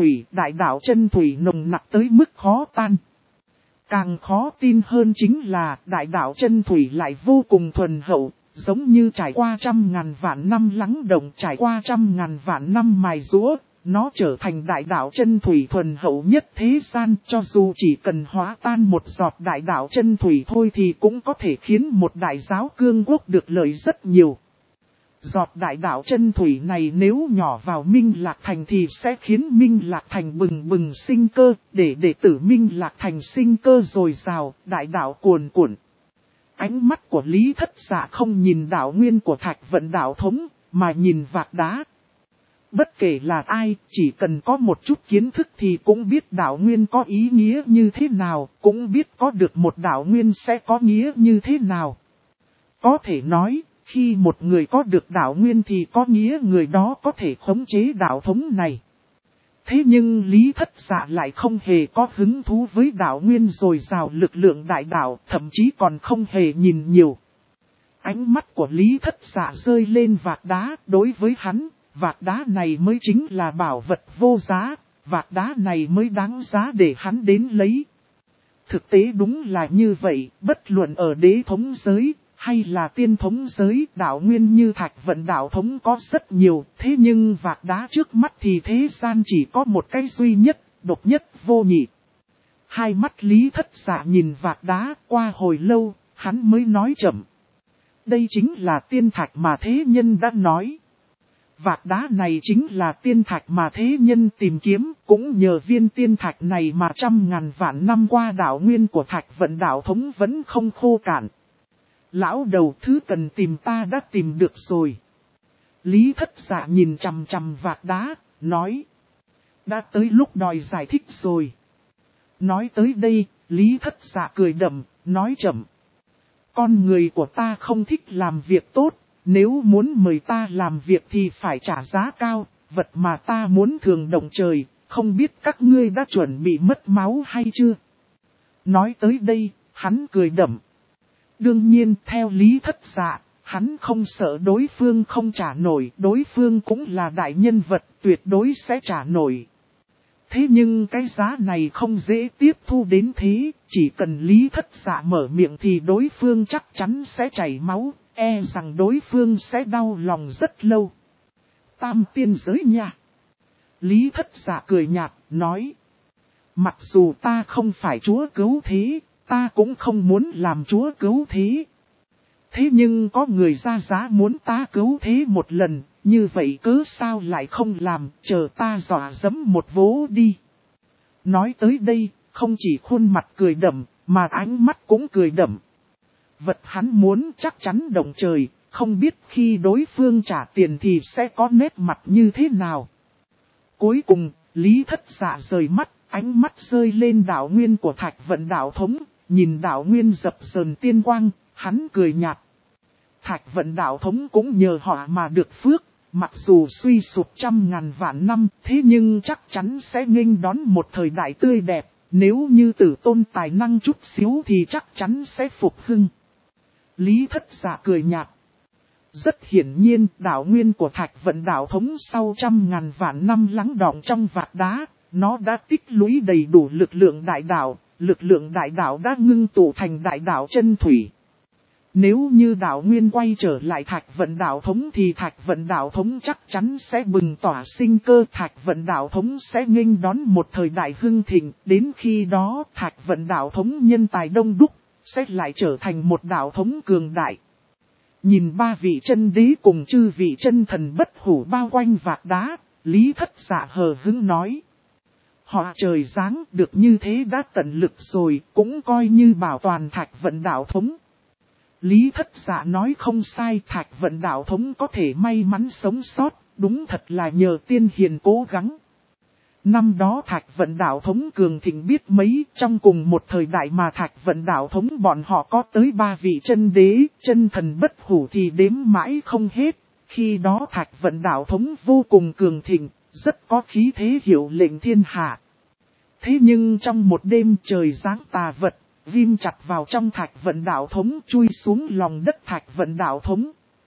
chân thủy nồng nặc tới mức khó tan. Càng khó tin hơn chính là đại đạo chân thủy lại vô cùng thuần hậu, giống như trải qua 100.000 vạn năm lắng động, trải qua 100.000 vạn năm mài giũa, nó trở thành đại đạo chân thủy thuần hậu nhất thế gian, cho dù chỉ cần hóa tan một giọt đại đạo chân thủy thôi thì cũng có thể khiến một đại giáo cương quốc được lợi rất nhiều. Giọt đại đạo chân thủy này nếu nhỏ vào Minh Lạc Thành thì sẽ khiến Minh Lạc Thành bừng bừng sinh cơ, để đệ tử Minh Lạc Thành sinh cơ dồi dào, đại đạo cuồn cuộn. Ánh mắt của Lý Thất Dạ không nhìn đạo nguyên của Thạch Vận đạo thống, mà nhìn vạc đá. Bất kể là ai, chỉ cần có một chút kiến thức thì cũng biết đạo nguyên có ý nghĩa như thế nào, cũng biết có được một đạo nguyên sẽ có nghĩa như thế nào. Có thể nói, khi một người có được đạo nguyên thì có nghĩa người đó có thể khống chế đạo thống này. Thế nhưng Lý Thất Dạ lại không hề có hứng thú với đạo nguyên dồi dào lực lượng đại đạo, thậm chí còn không hề nhìn nhiều. Ánh mắt của Lý Thất Dạ rơi lên vạc đá, đối với hắn, vạc đá này mới chính là bảo vật vô giá, vạc đá này mới đáng giá để hắn đến lấy. Thực tế đúng là như vậy, bất luận ở đế thống giới, hay là tiên thống giới, đạo nguyên như Thạch Vận đạo thống có rất nhiều, thế nhưng vạc đá trước mắt thì thế gian chỉ có một cái duy nhất, độc nhất vô nhị. Hai mắt Lý Thất Dạ nhìn vạc đá, qua hồi lâu, hắn mới nói chậm. Đây chính là tiên thạch mà thế nhân đã nói. Vạc đá này chính là tiên thạch mà thế nhân tìm kiếm, cũng nhờ viên tiên thạch này mà 100.000 vạn năm qua đạo nguyên của Thạch Vận đạo thống vẫn không khô cạn. Lão đầu, thứ cần tìm ta đã tìm được rồi. Lý Thất Dạ nhìn chằm chằm vạc đá, nói. Đã tới lúc đòi giải thích rồi. Nói tới đây, Lý Thất Dạ cười đậm, nói chậm. Con người của ta không thích làm việc tốt, nếu muốn mời ta làm việc thì phải trả giá cao, vật mà ta muốn thường động trời, không biết các ngươi đã chuẩn bị mất máu hay chưa. Nói tới đây, hắn cười đậm. Đương nhiên, theo Lý Thất Dạ, hắn không sợ đối phương không trả nổi, đối phương cũng là đại nhân vật, tuyệt đối sẽ trả nổi. Thế nhưng cái giá này không dễ tiếp thu đến thế, chỉ cần Lý Thất Dạ mở miệng thì đối phương chắc chắn sẽ chảy máu, e rằng đối phương sẽ đau lòng rất lâu. Tam tiên giới nha. Lý Thất Dạ cười nhạt, nói. Mặc dù ta không phải chúa cứu thế, ta cũng không muốn làm chúa cứu thế. Thế nhưng có người ra giá muốn ta cứu thế một lần, như vậy cớ sao lại không làm, chờ ta dọa dẫm một vố đi. Nói tới đây, không chỉ khuôn mặt cười đậm, mà ánh mắt cũng cười đậm. Vật hắn muốn chắc chắn động trời, không biết khi đối phương trả tiền thì sẽ có nét mặt như thế nào. Cuối cùng, Lý Thất Dạ rời mắt, Ánh mắt rơi lên đạo nguyên của Thạch Vận đạo thống, nhìn đạo nguyên dập dờn tiên quang, hắn cười nhạt. Thạch Vận đạo thống cũng nhờ họ mà được phước, mặc dù suy sụp trăm ngàn vạn năm, thế nhưng chắc chắn sẽ nghênh đón một thời đại tươi đẹp, nếu như Tử Tôn tài năng chút xíu thì chắc chắn sẽ phục hưng. Lý Thất Dạ cười nhạt. Rất hiển nhiên, đạo nguyên của Thạch Vận đạo thống sau trăm ngàn vạn năm lắng đọng trong vạt đá, nó đã tích lũy đầy đủ lực lượng đại đạo đã ngưng tụ thành đại đạo chân thủy. Nếu như đạo nguyên quay trở lại Thạch Vận đạo thống thì Thạch Vận đạo thống chắc chắn sẽ bừng tỏa sinh cơ. Thạch Vận đạo thống sẽ nghênh đón một thời đại hưng thịnh, đến khi đó Thạch Vận đạo thống nhân tài đông đúc, sẽ lại trở thành một đạo thống cường đại. Nhìn ba vị chân đế cùng chư vị chân thần bất hủ bao quanh vạt đá, Lý Thất Dạ hờ hững nói. Họ trời giáng được như thế đã tận lực rồi, cũng coi như bảo toàn Thạch Vận đạo thống. Lý Thất Dạ nói không sai, Thạch Vận đạo thống có thể may mắn sống sót, đúng thật là nhờ tiên hiền cố gắng. Năm đó Thạch Vận đạo thống cường thịnh biết mấy, trong cùng một thời đại mà Thạch Vận đạo thống bọn họ có tới 3 vị chân đế, chân thần bất hủ thì đếm mãi không hết. Khi đó Thạch Vận đạo thống vô cùng cường thịnh, rất có khí thế hiệu lệnh thiên hạ. Thế nhưng trong một đêm trời giáng tà vật, ghim chặt vào trong Thạch Vận đạo thống, chui xuống lòng đất Thạch Vận đạo thống.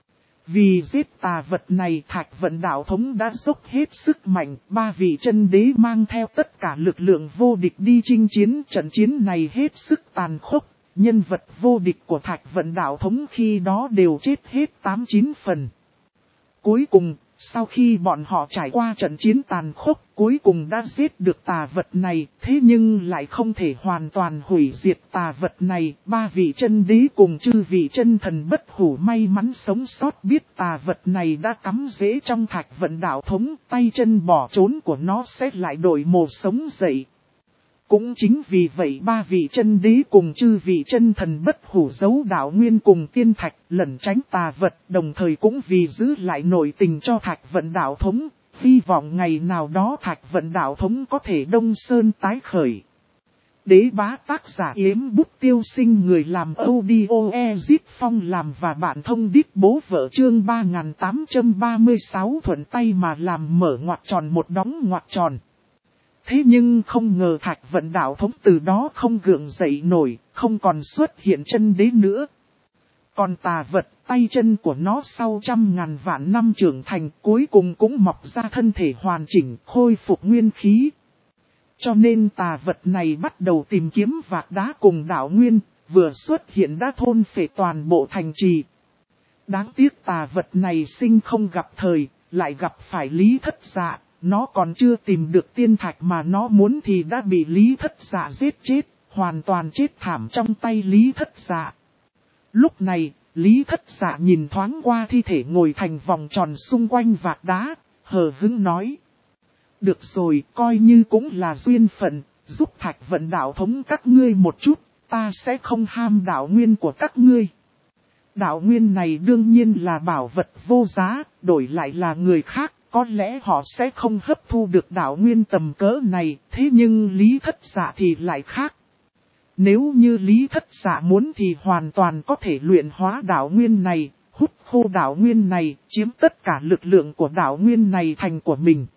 Vì giết tà vật này, Thạch Vận đạo thống đã dốc hết sức mạnh, 3 vị chân đế mang theo tất cả lực lượng vô địch đi chinh chiến. Trận chiến này hết sức tàn khốc, nhân vật vô địch của Thạch Vận đạo thống khi đó đều chết hết 8-9 phần. Cuối cùng, sau khi bọn họ trải qua trận chiến tàn khốc, cuối cùng đã giết được tà vật này, thế nhưng lại không thể hoàn toàn hủy diệt tà vật này. 3 vị chân đế cùng chư vị chân thần bất hủ may mắn sống sót biết tà vật này đã cắm rễ trong Thạch Vận đạo thống, tay chân bỏ trốn của nó sẽ lại đổi mồ sống dậy. Cũng chính vì vậy 3 vị chân đế cùng chư vị chân thần bất hủ giấu đạo nguyên cùng tiên thạch lẩn tránh tà vật, đồng thời cũng vì giữ lại nội tình cho Thạch Vận đạo thống, hy vọng ngày nào đó Thạch Vận đạo thống có thể đông sơn tái khởi. Đế bá tác giả Yếm Bút Tiêu Sinh, người làm audio Ezit Phong làm và bản thông đít bố vợ, chương 3836 thuận tay mà làm, mở ngoặc tròn một đóng ngoặc tròn. Thế nhưng không ngờ Thạch Vận đạo thống từ đó không gượng dậy nổi, không còn xuất hiện chân đế nữa. Còn tà vật, tay chân của nó sau trăm ngàn vạn năm trưởng thành, cuối cùng cũng mọc ra thân thể hoàn chỉnh, khôi phục nguyên khí. Cho nên tà vật này bắt đầu tìm kiếm vạc đá cùng đạo nguyên, vừa xuất hiện đã thôn phệ toàn bộ thành trì. Đáng tiếc tà vật này sinh không gặp thời, lại gặp phải Lý Thất Dạ. Nó còn chưa tìm được tiên thạch mà nó muốn thì đã bị Lý Thất Dạ giết chết, hoàn toàn chết thảm trong tay Lý Thất Dạ. Lúc này, Lý Thất Dạ nhìn thoáng qua thi thể ngồi thành vòng tròn xung quanh vạc đá, hờ hững nói. Được rồi, coi như cũng là duyên phận, giúp Thạch Vận đạo thống các ngươi một chút, ta sẽ không ham đạo nguyên của các ngươi. Đạo nguyên này đương nhiên là bảo vật vô giá, đổi lại là người khác. Có lẽ họ sẽ không hấp thu được đạo nguyên tầm cỡ này, thế nhưng Lý Thất Dạ thì lại khác. Nếu như Lý Thất Dạ muốn thì hoàn toàn có thể luyện hóa đạo nguyên này, hút khô đạo nguyên này, chiếm tất cả lực lượng của đạo nguyên này thành của mình.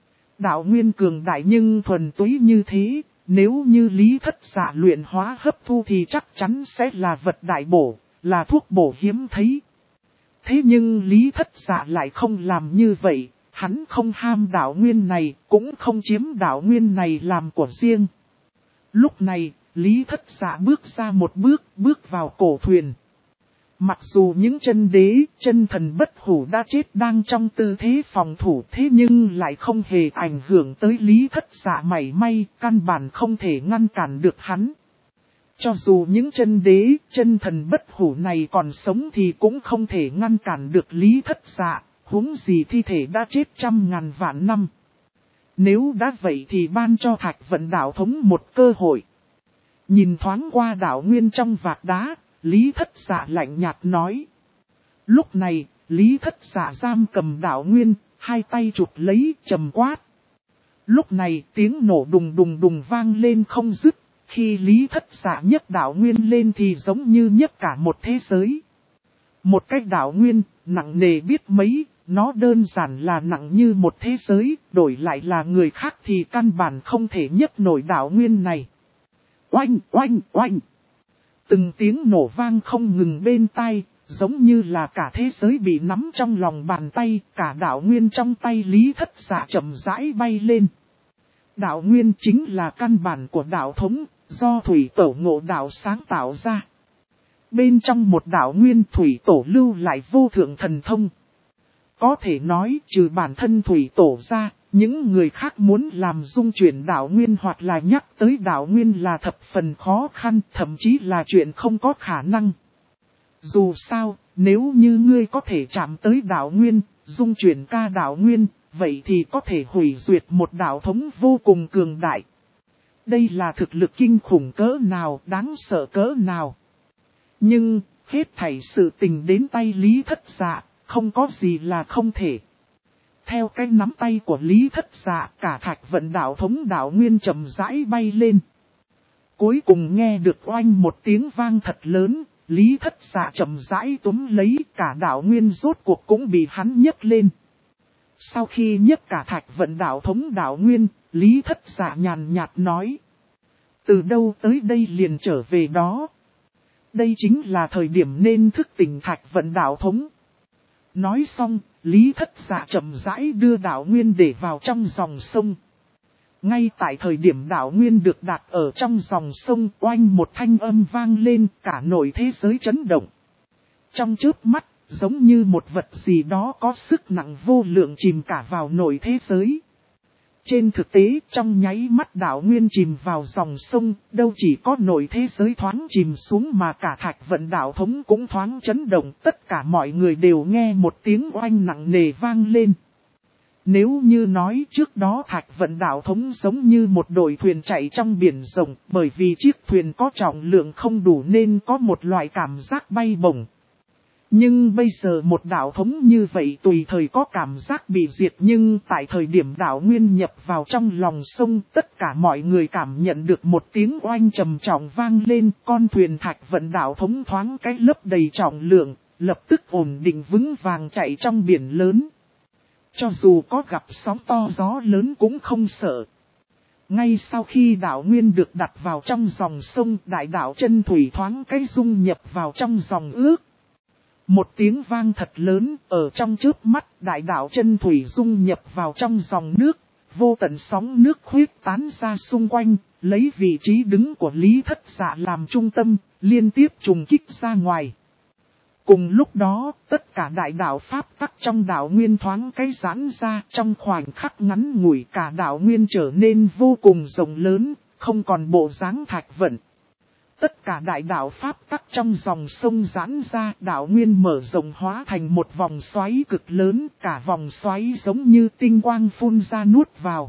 Đạo nguyên cường đại nhưng thuần túy như thế, nếu như Lý Thất Dạ luyện hóa hấp thu thì chắc chắn sẽ là vật đại bổ, là thuốc bổ hiếm thấy. Thế nhưng Lý Thất Dạ lại không làm như vậy. Hắn không ham đạo nguyên này, cũng không chiếm đạo nguyên này làm của riêng. Lúc này, Lý Thất Dạ bước ra một bước vào cổ thuyền. Mặc dù những chân đế, chân thần bất hủ đã chết đang trong tư thế phòng thủ, thế nhưng lại không hề ảnh hưởng tới Lý Thất Dạ mảy may, căn bản không thể ngăn cản được hắn. Cho dù những chân đế, chân thần bất hủ này còn sống thì cũng không thể ngăn cản được Lý Thất Dạ. Huống gì thi thể đã chết trăm ngàn vạn năm. Nếu đã vậy thì ban cho Thạch Vận đạo thống một cơ hội. Nhìn thoáng qua đạo nguyên trong vạc đá, Lý Thất Dạ lạnh nhạt nói. Lúc này, Lý Thất Dạ giam cầm đạo nguyên, hai tay chụp lấy trầm quát. Lúc này tiếng nổ đùng đùng đùng vang lên không dứt, khi Lý Thất Dạ nhấc đạo nguyên lên thì giống như nhấc cả một thế giới. Một cái đạo nguyên, nặng nề biết mấy, nó đơn giản là nặng như một thế giới, đổi lại là người khác thì căn bản không thể nhấc nổi đạo nguyên này. Oanh, oanh, oanh. Từng tiếng nổ vang không ngừng bên tai, giống như là cả thế giới bị nắm trong lòng bàn tay, cả đạo nguyên trong tay Lý Thất Dạ chậm rãi bay lên. Đạo nguyên chính là căn bản của đạo thống, do Thủy Tổ Ngộ Đạo sáng tạo ra. Bên trong một đạo nguyên Thủy Tổ lưu lại vô thượng thần thông. Có thể nói trừ bản thân Thủy Tổ ra, những người khác muốn làm dung chuyển đạo nguyên hoặc là nhắc tới đạo nguyên là thập phần khó khăn, thậm chí là chuyện không có khả năng. Dù sao, nếu như ngươi có thể chạm tới đạo nguyên, dung chuyển ca đạo nguyên, vậy thì có thể hủy duyệt một đạo thống vô cùng cường đại. Đây là thực lực kinh khủng cỡ nào, đáng sợ cỡ nào. Nhưng, hết thảy sự tình đến tay Lý Thất Dạ, không có gì là không thể. Theo cái nắm tay của Lý Thất Dạ, cả Thạch Vận đạo thống đạo nguyên chậm rãi bay lên. Cuối cùng nghe được oanh một tiếng vang thật lớn, Lý Thất Dạ chậm rãi túm lấy, cả đạo nguyên rốt cuộc cũng bị hắn nhấc lên. Sau khi nhấc cả Thạch Vận đạo thống đạo nguyên, Lý Thất Dạ nhàn nhạt nói: từ đâu tới đây liền trở về đó. Đây chính là thời điểm nên thức tỉnh Thạch Vận đạo thống. Nói xong, Lý Thất Dạ chậm rãi đưa đạo nguyên để vào trong dòng sông. Ngay tại thời điểm đạo nguyên được đặt ở trong dòng sông, oanh một thanh âm vang lên, cả nội thế giới chấn động. Trong chớp mắt, giống như một vật gì đó có sức nặng vô lượng chìm cả vào nội thế giới. Trên thực tế, trong nháy mắt đạo nguyên chìm vào dòng sông, đâu chỉ có nội thế giới thoáng chìm xuống mà cả Thạch Vận đạo thống cũng thoáng chấn động, tất cả mọi người đều nghe một tiếng oanh nặng nề vang lên. Nếu như nói trước đó Thạch Vận đạo thống giống như một đội thuyền chạy trong biển rộng, bởi vì chiếc thuyền có trọng lượng không đủ nên có một loại cảm giác bay bổng. Nhưng bây giờ một đạo thống như vậy tùy thời có cảm giác bị diệt, nhưng tại thời điểm đạo nguyên nhập vào trong lòng sông, tất cả mọi người cảm nhận được một tiếng oanh trầm trọng vang lên, con thuyền Thạch Vận đạo thống thoáng cái lấp đầy trọng lượng, lập tức ổn định vững vàng chạy trong biển lớn. Cho dù có gặp sóng to gió lớn cũng không sợ. Ngay sau khi đạo nguyên được đặt vào trong dòng sông, đại đạo chân thủy thoáng cái dung nhập vào trong dòng ước. Một tiếng vang thật lớn, ở trong chớp mắt, đại đạo chân thủy dung nhập vào trong dòng nước, vô tận sóng nước khuyết tán ra xung quanh, lấy vị trí đứng của Lý Thất Dạ làm trung tâm, liên tiếp trùng kích ra ngoài. Cùng lúc đó, tất cả đại đạo pháp tắc trong đạo nguyên thoáng cái giãn ra, trong khoảnh khắc ngắn ngủi cả đạo nguyên trở nên vô cùng rộng lớn, không còn bộ dáng Thạch Vận. Tất cả đại đạo pháp tắc trong dòng sông giãn ra, đạo nguyên mở rộng hóa thành một vòng xoáy cực lớn, cả vòng xoáy giống như tinh quang phun ra nuốt vào.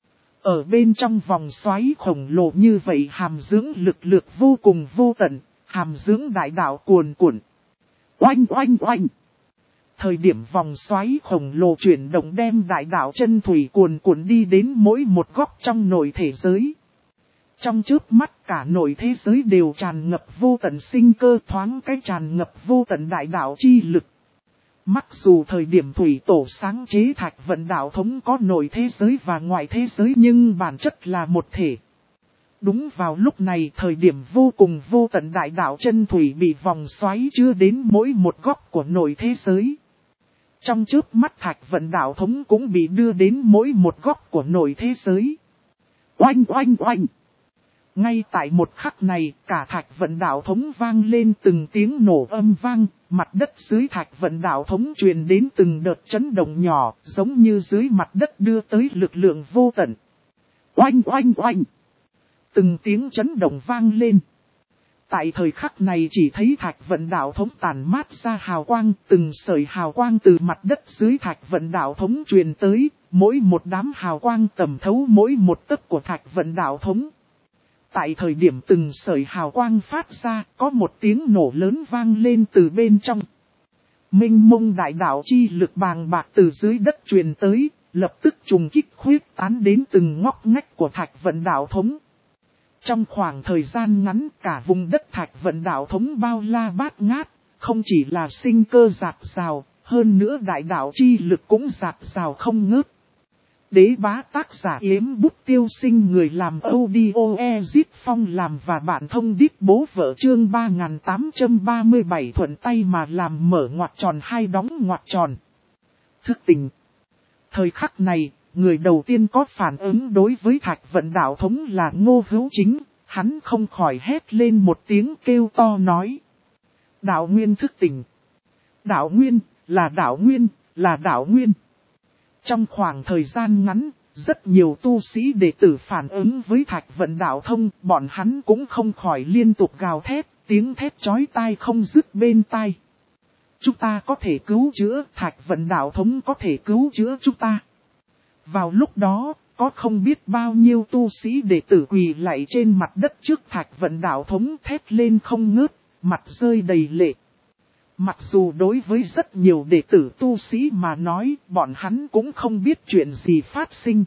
Ở bên trong vòng xoáy khổng lồ như vậy hàm dưỡng lực lượng vô cùng vô tận, hàm dưỡng đại đạo cuồn cuộn. Oanh oanh oanh! Thời điểm vòng xoáy khổng lồ chuyển động đem đại đạo chân thủy cuồn cuộn đi đến mỗi một góc trong nội thể giới. Trong chớp mắt cả nội thế giới đều tràn ngập vô tận sinh cơ, thoáng cái tràn ngập vô tận đại đạo chi lực. Mặc dù thời điểm Thủy Tổ sáng chế Thạch Vận đạo thống có nội thế giới và ngoại thế giới nhưng bản chất là một thể. Đúng vào lúc này thời điểm vô cùng vô tận đại đạo chân thủy bị vòng xoáy chứa đến mỗi một góc của nội thế giới. Trong chớp mắt Thạch Vận đạo thống cũng bị đưa đến mỗi một góc của nội thế giới. Oanh oanh oanh! Ngay tại một khắc này, cả Thạch Vận đạo thống vang lên từng tiếng nổ âm vang, mặt đất dưới Thạch Vận đạo thống truyền đến từng đợt chấn động nhỏ, giống như dưới mặt đất đưa tới lực lượng vô tận. Oanh oanh oanh! Từng tiếng chấn động vang lên. Tại thời khắc này chỉ thấy Thạch Vận đạo thống tản mát ra hào quang, từng sợi hào quang từ mặt đất dưới Thạch Vận đạo thống truyền tới, mỗi một đám hào quang tầm thấu mỗi một tấc của Thạch Vận đạo thống. Tại thời điểm từng sợi hào quang phát ra, có một tiếng nổ lớn vang lên từ bên trong. Mênh mông đại đạo chi lực bàng bạc từ dưới đất truyền tới, lập tức trùng kích khuyết tán đến từng ngóc ngách của Thạch Vận đạo thống. Trong khoảng thời gian ngắn, cả vùng đất Thạch Vận đạo thống bao la bát ngát, không chỉ là sinh cơ dạt dào, hơn nữa đại đạo chi lực cũng dạt dào không ngớt. Đế bá tác giả Yếm Bút Tiêu Sinh, người làm audio Ezit Phong làm và bạn thông điệp bố vợ, chương 3837 thuận tay mà làm, mở ngoặc tròn hai đóng ngoặc tròn. Thức tỉnh. Thời khắc này, người đầu tiên có phản ứng đối với Thạch Vận đạo thống là Ngô Hữu Chính, hắn không khỏi hét lên một tiếng kêu to nói. Đạo Nguyên thức tỉnh. Đạo Nguyên, là Đạo Nguyên, là Đạo Nguyên. Trong khoảng thời gian ngắn, rất nhiều tu sĩ đệ tử phản ứng với Thạch Vận đạo thông, bọn hắn cũng không khỏi liên tục gào thét, tiếng thét chói tai không dứt bên tai. Chúng ta có thể cứu chữa, Thạch Vận đạo thống có thể cứu chữa chúng ta. Vào lúc đó, có không biết bao nhiêu tu sĩ đệ tử quỳ lạy trên mặt đất trước Thạch Vận đạo thống thét lên không ngớt, mặt rơi đầy lệ. Mặc dù đối với rất nhiều đệ tử tu sĩ mà nói, bọn hắn cũng không biết chuyện gì phát sinh.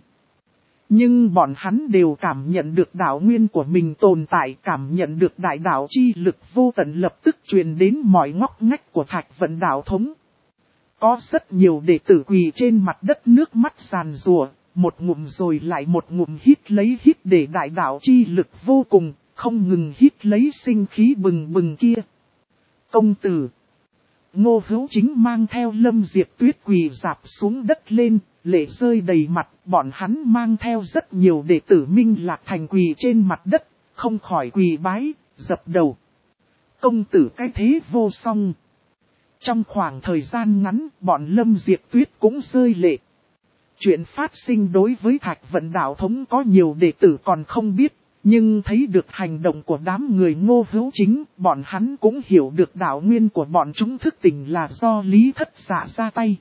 Nhưng bọn hắn đều cảm nhận được đạo nguyên của mình tồn tại, cảm nhận được đại đạo chi lực vô tận lập tức truyền đến mọi ngóc ngách của Thạch Vận đạo thống. Có rất nhiều đệ tử quỳ trên mặt đất, nước mắt giàn giụa, một ngụm rồi lại một ngụm hít lấy hít để đại đạo chi lực vô cùng, không ngừng hít lấy sinh khí bừng bừng kia. Công tử. Ngô Hữu Chính mang theo Lâm Diệp Tuyết quỳ rạp xuống đất lên, lệ rơi đầy mặt, bọn hắn mang theo rất nhiều đệ tử Minh Lạc Thành quỳ trên mặt đất, không khỏi quỳ bái, dập đầu. Công tử cái thế vô song. Trong khoảng thời gian ngắn, bọn Lâm Diệp Tuyết cũng rơi lệ. Chuyện phát sinh đối với Thạch Vận đạo thống có nhiều đệ tử còn không biết. Nhưng thấy được hành động của đám người Ngô Hữu Chính, bọn hắn cũng hiểu được đạo nguyên của bọn chúng thức tỉnh là do Lý Thất Dạ ra tay.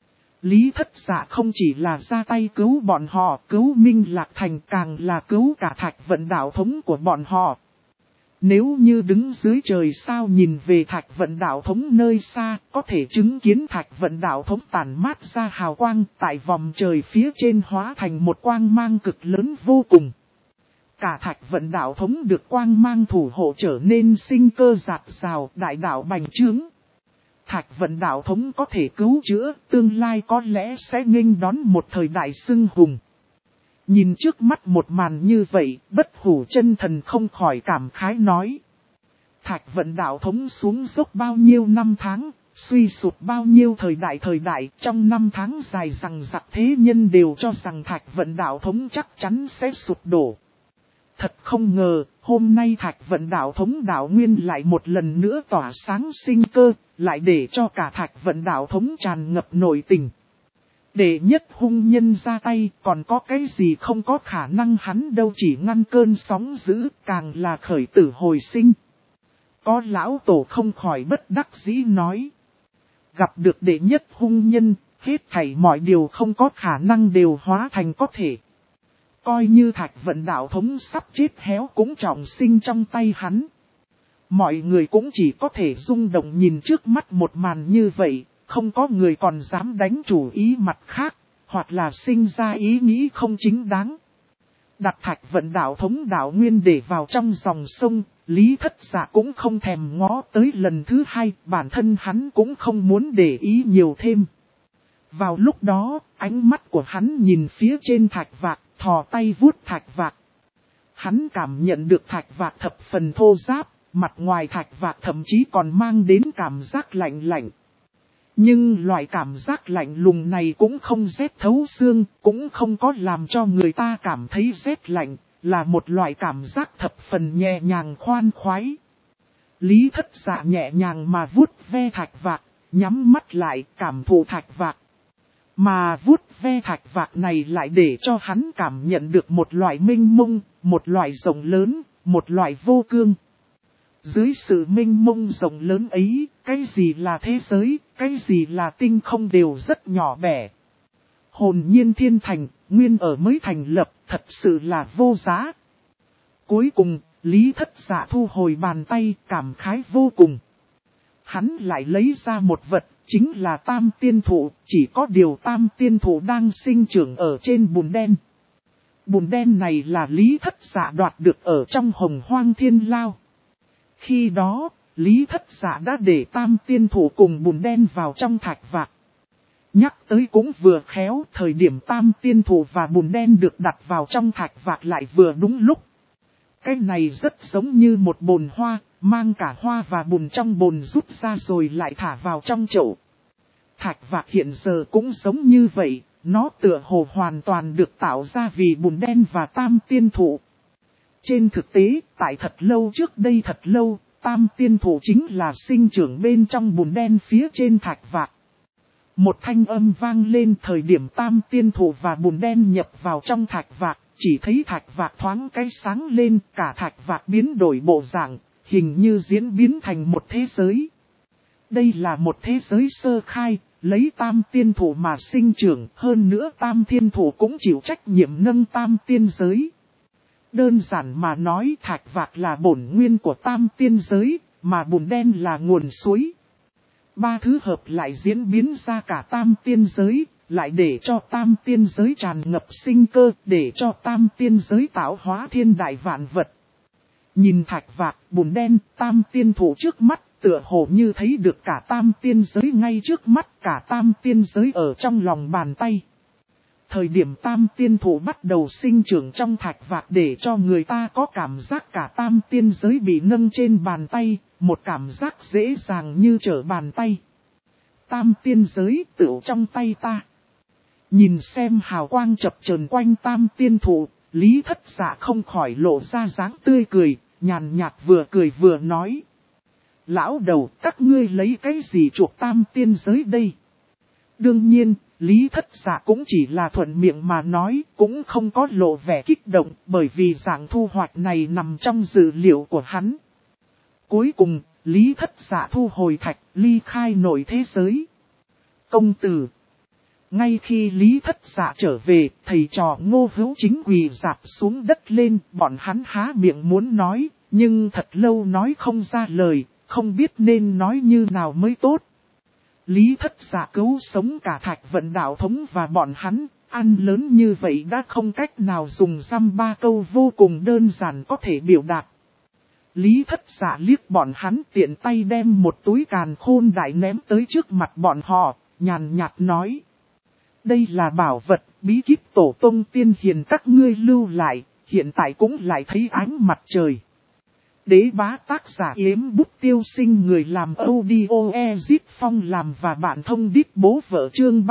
Lý Thất Dạ không chỉ là ra tay cứu bọn họ, cứu Minh Lạc Thành, càng là cứu cả Thạch Vận đạo thống của bọn họ. Nếu như đứng dưới trời sao nhìn về Thạch Vận đạo thống nơi xa, có thể chứng kiến Thạch Vận đạo thống tản mát ra hào quang, tại vòng trời phía trên hóa thành một quang mang cực lớn vô cùng. Cả Thạch Vận đạo thống được quang mang thủ hộ trở nên sinh cơ dạt dào, đại đạo bành trướng. Thạch Vận đạo thống có thể cứu chữa, tương lai có lẽ sẽ nghênh đón một thời đại xưng hùng. Nhìn trước mắt một màn như vậy, Bất Hủ Chân Thần không khỏi cảm khái nói. Thạch Vận đạo thống xuống dốc bao nhiêu năm tháng, suy sụp bao nhiêu thời đại, trong năm tháng dài rằng giặc thế nhân đều cho rằng Thạch Vận đạo thống chắc chắn sẽ sụp đổ. Thật không ngờ, hôm nay Thạch Vận đạo thống đạo nguyên lại một lần nữa tỏa sáng sinh cơ, lại để cho cả Thạch Vận đạo thống tràn ngập nội tình. Đệ nhất hung nhân ra tay, còn có cái gì không có khả năng, hắn đâu chỉ ngăn cơn sóng dữ, càng là khởi tử hồi sinh. Có lão tổ không khỏi bất đắc dĩ nói. Gặp được đệ nhất hung nhân, hết thảy mọi điều không có khả năng đều hóa thành có thể. Coi như Thạch Vận đạo thống sắp chết héo cũng trọng sinh trong tay hắn. Mọi người cũng chỉ có thể rung động nhìn trước mắt một màn như vậy, không có người còn dám đánh chủ ý mặt khác, hoặc là sinh ra ý nghĩ không chính đáng. Đặt Thạch Vận đạo thống đạo nguyên để vào trong dòng sông, Lý Thất Dạ cũng không thèm ngó tới lần thứ hai, bản thân hắn cũng không muốn để ý nhiều thêm. Vào lúc đó, ánh mắt của hắn nhìn phía trên thạch vạc, thò tay vuốt thạch vạc. Hắn cảm nhận được thạch vạc thập phần thô ráp, mặt ngoài thạch vạc thậm chí còn mang đến cảm giác lạnh lạnh. Nhưng loại cảm giác lạnh lùng này cũng không rét thấu xương, cũng không có làm cho người ta cảm thấy rét lạnh, là một loại cảm giác thập phần nhẹ nhàng khoan khoái. Lý Thất Dạ nhẹ nhàng mà vuốt ve thạch vạc, nhắm mắt lại cảm thụ thạch vạc. Mà vuốt ve thạch vạc này lại để cho hắn cảm nhận được một loại mênh mông, một loại rộng lớn, một loại vô cương. Dưới sự mênh mông rộng lớn ấy, cái gì là thế giới, cái gì là tinh không đều rất nhỏ bé. Hồn nhiên thiên thành, nguyên ở mới thành lập, thật sự là vô giá. Cuối cùng, Lý Thất Dạ thu hồi bàn tay, cảm khái vô cùng. Hắn lại lấy ra một vật, chính là tam tiên thụ, chỉ có điều tam tiên thụ đang sinh trưởng ở trên bùn đen. Bùn đen này là Lý Thất Dạ đoạt được ở trong Hồng Hoang Thiên Lao. Khi đó, Lý Thất Dạ đã để tam tiên thụ cùng bùn đen vào trong thạch vạc. Nhắc tới cũng vừa khéo, thời điểm tam tiên thụ và bùn đen được đặt vào trong thạch vạc lại vừa đúng lúc. Cái này rất giống như một bồn hoa, mang cả hoa và bùn trong bồn rút ra rồi lại thả vào trong chậu. Thạch vạc hiện giờ cũng giống như vậy, nó tựa hồ hoàn toàn được tạo ra vì bùn đen và tam tiên thụ. Trên thực tế, tại thật lâu trước đây thật lâu, tam tiên thụ chính là sinh trưởng bên trong bùn đen phía trên thạch vạc. Một thanh âm vang lên thời điểm tam tiên thụ và bùn đen nhập vào trong thạch vạc, chỉ thấy thạch vạc thoáng cái sáng lên, cả thạch vạc biến đổi bộ dạng, hình như diễn biến thành một thế giới. Đây là một thế giới sơ khai, lấy tam tiên thụ mà sinh trưởng, hơn nữa tam tiên thụ cũng chịu trách nhiệm nâng tam tiên giới. Đơn giản mà nói thạch vạc là bổn nguyên của tam tiên giới, mà bùn đen là nguồn suối. Ba thứ hợp lại diễn biến ra cả tam tiên giới, lại để cho tam tiên giới tràn ngập sinh cơ, để cho tam tiên giới tạo hóa thiên đại vạn vật. Nhìn thạch vạc, bùn đen, tam tiên thụ trước mắt, tựa hồ như thấy được cả tam tiên giới ngay trước mắt, cả tam tiên giới ở trong lòng bàn tay. Thời điểm tam tiên thụ bắt đầu sinh trưởng trong thạch vạc để cho người ta có cảm giác cả tam tiên giới bị nâng trên bàn tay, một cảm giác dễ dàng như trở bàn tay. Tam tiên giới tựu trong tay ta. Nhìn xem hào quang chập chờn quanh tam tiên thụ, Lý Thất Dạ không khỏi lộ ra dáng tươi cười, nhàn nhạt vừa cười vừa nói. Lão đầu, các ngươi lấy cái gì chuộc tam tiên giới đây? Đương nhiên, Lý Thất Dạ cũng chỉ là thuận miệng mà nói, cũng không có lộ vẻ kích động, bởi vì dạng thu hoạch này nằm trong dữ liệu của hắn. Cuối cùng, Lý Thất Dạ thu hồi thạch, ly khai nội thế giới. Công tử. Ngay khi Lý Thất Dạ trở về, thầy trò Ngô Hữu Chính quỳ rạp xuống đất lên, bọn hắn há miệng muốn nói, nhưng thật lâu nói không ra lời, không biết nên nói như nào mới tốt. Lý Thất Dạ cứu sống cả Thạch Vận đạo thống và bọn hắn, ăn lớn như vậy đã không cách nào dùng dăm ba câu vô cùng đơn giản có thể biểu đạt. Lý Thất Dạ liếc bọn hắn tiện tay đem một túi càn khôn đại ném tới trước mặt bọn họ, nhàn nhạt nói. Đây là bảo vật, bí kíp tổ tông tiên hiền các ngươi lưu lại, hiện tại cũng lại thấy ánh mặt trời. Đế bá tác giả Yếm Bút Tiêu Sinh người làm audio Ezit Phong làm và bạn thông đít bố vợ chương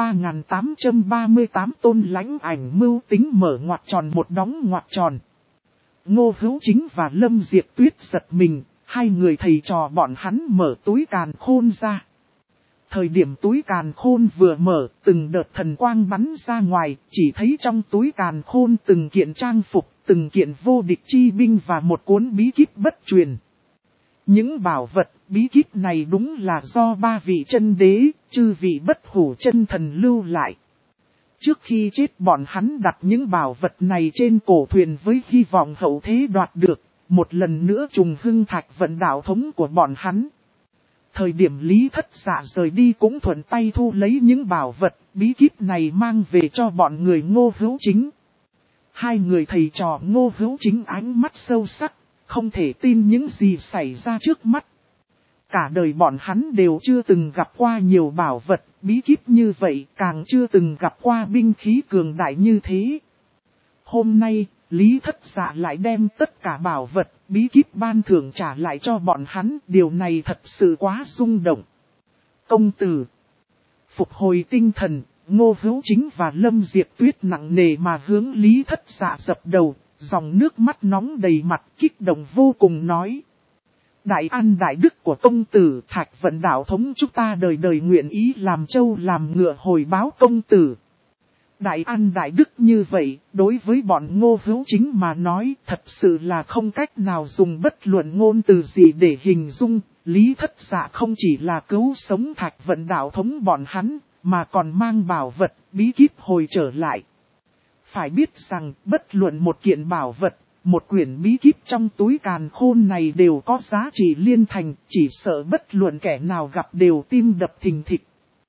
3838 Tôn Lãnh Ảnh mưu tính mở ngoặc tròn một đóng ngoặc tròn. Ngô Hữu Chính và Lâm Diệp Tuyết giật mình, hai người thầy trò bọn hắn mở túi càn khôn ra. Thời điểm túi càn khôn vừa mở, từng đợt thần quang bắn ra ngoài, chỉ thấy trong túi càn khôn từng kiện trang phục, từng kiện vô địch chi binh và một cuốn bí kíp bất truyền. Những bảo vật, bí kíp này đúng là do ba vị chân đế, chư vị bất hủ chân thần lưu lại. Trước khi chết bọn hắn đặt những bảo vật này trên cổ thuyền với hy vọng hậu thế đoạt được, một lần nữa trùng hưng Thạch Vận đạo thống của bọn hắn. Thời điểm Lý Thất Dạ rời đi cũng thuận tay thu lấy những bảo vật, bí kíp này mang về cho bọn người Ngô Hữu Chính. Hai người thầy trò Ngô Hữu Chính ánh mắt sâu sắc, không thể tin những gì xảy ra trước mắt. Cả đời bọn hắn đều chưa từng gặp qua nhiều bảo vật, bí kíp như vậy, càng chưa từng gặp qua binh khí cường đại như thế. Hôm nay, Lý Thất Dạ lại đem tất cả bảo vật, bí kíp ban thưởng trả lại cho bọn hắn, điều này thật sự quá rung động. Công tử, phục hồi tinh thần, Ngô Hữu Chính và Lâm Diệp Tuyết nặng nề mà hướng Lý Thất Dạ dập đầu, dòng nước mắt nóng đầy mặt kích động vô cùng nói. Đại an đại đức của công tử Thạch Vận đạo thống chúng ta đời đời nguyện ý làm trâu làm ngựa hồi báo công tử. Đại an đại đức như vậy, đối với bọn Ngô Hữu Chính mà nói thật sự là không cách nào dùng bất luận ngôn từ gì để hình dung. Lý Thất Dạ không chỉ là cứu sống Thạch Vận đạo thống bọn hắn, mà còn mang bảo vật, bí kíp hồi trở lại. Phải biết rằng, bất luận một kiện bảo vật, một quyển bí kíp trong túi càn khôn này đều có giá trị liên thành, chỉ sợ bất luận kẻ nào gặp đều tim đập thình thịch.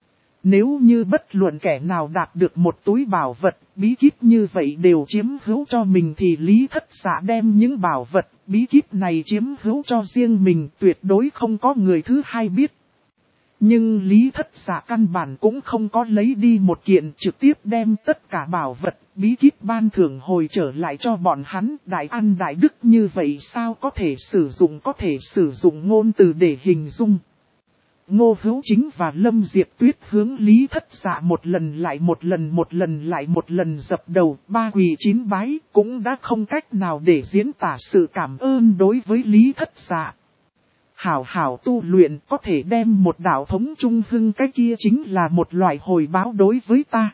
Nếu như bất luận kẻ nào đạt được một túi bảo vật, bí kíp như vậy đều chiếm hữu cho mình thì Lý Thất Dạ đem những bảo vật, bí kíp này chiếm hữu cho riêng mình, tuyệt đối không có người thứ hai biết. Nhưng Lý Thất Dạ căn bản cũng không có lấy đi một kiện, trực tiếp đem tất cả bảo vật, bí kíp ban thưởng hồi trở lại cho bọn hắn. Đại ăn đại đức như vậy sao có thể sử dụng ngôn từ để hình dung. Ngô Hữu Chính và Lâm Diệp Tuyết hướng Lý Thất Dạ một lần lại một lần dập đầu, 3 quỳ 9 bái, cũng đã không cách nào để diễn tả sự cảm ơn đối với Lý Thất Dạ. Hảo hảo tu luyện, có thể đem một đạo thống trung hưng, cái kia chính là một loại hồi báo đối với ta.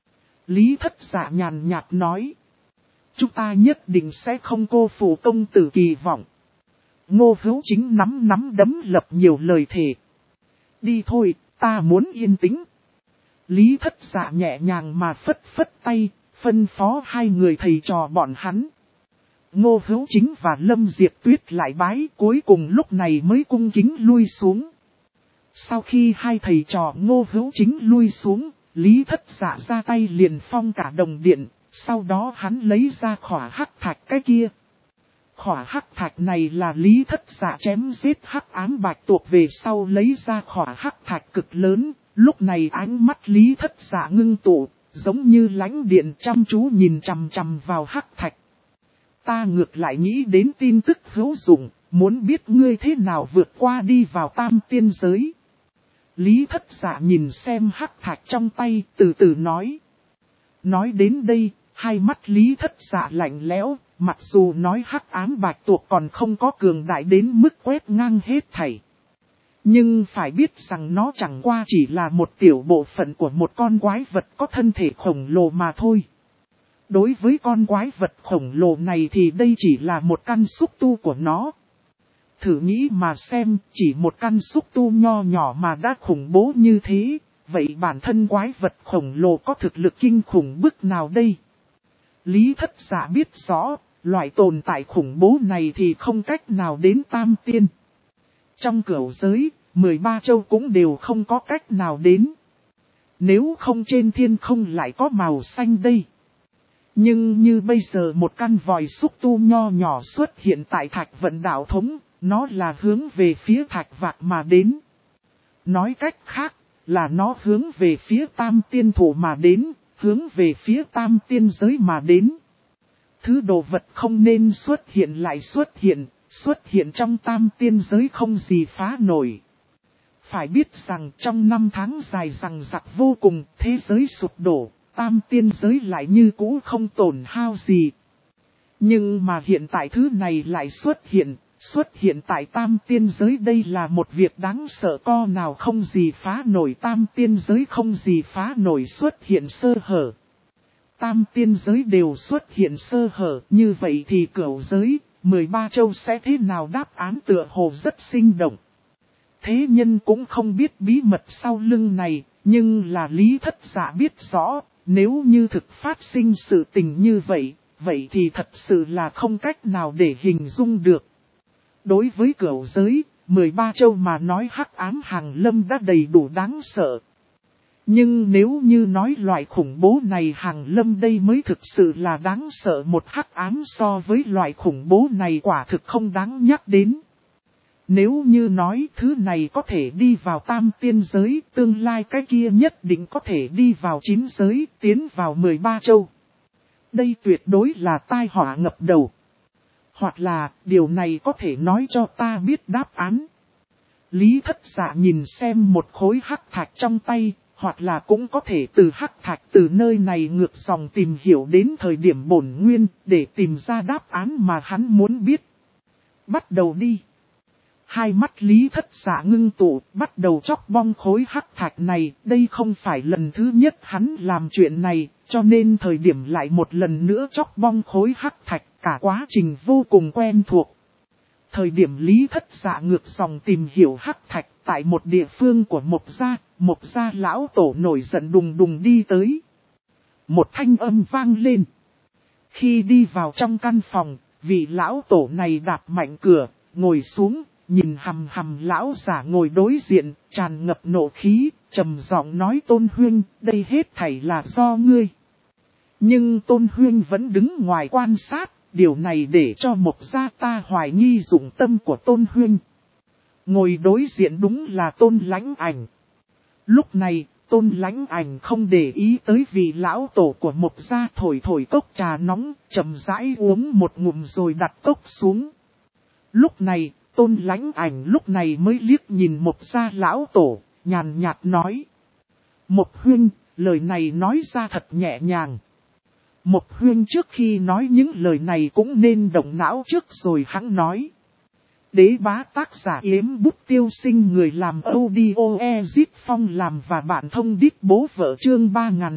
Lý Thất Dạ nhàn nhạt nói. Chúng ta nhất định sẽ không cô phụ công tử kỳ vọng. Ngô Hữu Chính nắm đấm lập nhiều lời thề. Đi thôi, ta muốn yên tĩnh. Lý Thất Dạ nhẹ nhàng mà phất tay, phân phó 2 người thầy trò bọn hắn. Ngô Hữu Chính và Lâm Diệp Tuyết lại bái, cuối cùng lúc này mới cung kính lui xuống. Sau khi 2 thầy trò Ngô Hữu Chính lui xuống, Lý Thất Dạ ra tay liền phong cả đồng điện, sau đó hắn lấy ra khỏa hắc thạch cái kia. Khỏa hắc thạch này là Lý Thất Dạ chém giết hắc ám bạch tuộc về sau lấy ra khỏa hắc thạch cực lớn, lúc này ánh mắt Lý Thất Dạ ngưng tụ, giống như lãnh điện chăm chú nhìn chằm vào hắc thạch. Ta ngược lại nghĩ đến tin tức hữu dụng, muốn biết ngươi thế nào vượt qua đi vào tam tiên giới. Lý Thất Dạ nhìn xem hắc thạch trong tay, từ từ nói. Nói đến đây, hai mắt Lý Thất Dạ lạnh lẽo, mặc dù nói hắc ám bạch tuộc còn không có cường đại đến mức quét ngang hết thảy. Nhưng phải biết rằng nó chẳng qua chỉ là một tiểu bộ phận của một con quái vật có thân thể khổng lồ mà thôi. Đối với con quái vật khổng lồ này thì đây chỉ là một căn xúc tu của nó. Thử nghĩ mà xem, chỉ một căn xúc tu nho nhỏ mà đã khủng bố như thế, vậy bản thân quái vật khổng lồ có thực lực kinh khủng bức nào đây? Lý Thất Dạ biết rõ, loại tồn tại khủng bố này thì không cách nào đến tam tiên. Trong cửu giới, 13 châu cũng đều không có cách nào đến. Nếu không trên thiên không lại có màu xanh đây. Nhưng như bây giờ một căn vòi xúc tu nho nhỏ xuất hiện tại Thạch Vận Đạo Thống, nó là hướng về phía Thạch Vạc mà đến. Nói cách khác, là nó hướng về phía tam tiên thủ mà đến, hướng về phía tam tiên giới mà đến. Thứ đồ vật không nên xuất hiện lại xuất hiện trong tam tiên giới không gì phá nổi. Phải biết rằng trong 5 tháng dài rằng giặc vô cùng, thế giới sụp đổ, tam tiên giới lại như cũ không tổn hao gì. Nhưng mà hiện tại thứ này lại xuất hiện tại tam tiên giới, đây là một việc đáng sợ, co nào không gì phá nổi, tam tiên giới không gì phá nổi xuất hiện sơ hở. Tam tiên giới đều xuất hiện sơ hở, như vậy thì cửu giới, 13 châu sẽ thế nào? Đáp án tựa hồ rất sinh động. Thế nhân cũng không biết bí mật sau lưng này, nhưng là Lý Thất Dạ biết rõ, nếu như thực phát sinh sự tình như vậy, vậy thì thật sự là không cách nào để hình dung được. Đối với cửu giới, 13 châu mà nói hắc ám hàng lâm đã đầy đủ đáng sợ. Nhưng nếu như nói loại khủng bố này hàng lâm đây mới thực sự là đáng sợ, một hắc ám so với loại khủng bố này quả thực không đáng nhắc đến. Nếu như nói thứ này có thể đi vào tam tiên giới, tương lai cái kia nhất định có thể đi vào 9 giới, tiến vào 13 châu. Đây tuyệt đối là tai họa ngập đầu. Hoặc là, điều này có thể nói cho ta biết đáp án. Lý Thất Dạ nhìn xem một khối hắc thạch trong tay, hoặc là cũng có thể từ hắc thạch từ nơi này ngược dòng tìm hiểu đến thời điểm bổn nguyên, để tìm ra đáp án mà hắn muốn biết. Bắt đầu đi. Hai mắt Lý Thất Dạ ngưng tụ, bắt đầu chóc bong khối hắc thạch này, đây không phải lần thứ nhất hắn làm chuyện này, cho nên thời điểm lại một lần nữa chóc bong khối hắc thạch, cả quá trình vô cùng quen thuộc. Thời điểm Lý Thất Dạ ngược dòng tìm hiểu hắc thạch tại một địa phương của Mộc gia lão tổ nổi giận đùng đùng đi tới. Một thanh âm vang lên. Khi đi vào trong căn phòng, vị lão tổ này đạp mạnh cửa, ngồi xuống, nhìn hằm hằm lão giả ngồi đối diện, tràn ngập nộ khí, trầm giọng nói Tôn Huynh, đây hết thảy là do ngươi. Nhưng Tôn Huynh vẫn đứng ngoài quan sát, điều này để cho Mộc gia ta hoài nghi dụng tâm của Tôn Huynh. Ngồi đối diện đúng là Tôn Lãnh Ảnh. Lúc này, Tôn Lãnh Ảnh không để ý tới vị lão tổ của Mộc gia thổi thổi cốc trà nóng, chậm rãi uống một ngụm rồi đặt cốc xuống. Lúc này, Tôn Lãnh Ảnh lúc này mới liếc nhìn Mộc gia lão tổ, nhàn nhạt nói. Mộc Huynh, lời này nói ra thật nhẹ nhàng. Mộc Huynh trước khi nói những lời này cũng nên động não trước rồi hắn nói. Đế bá tác giả Yếm Bút Tiêu Sinh, người làm audio Ezit Phong làm và bạn thông đít bố vợ chương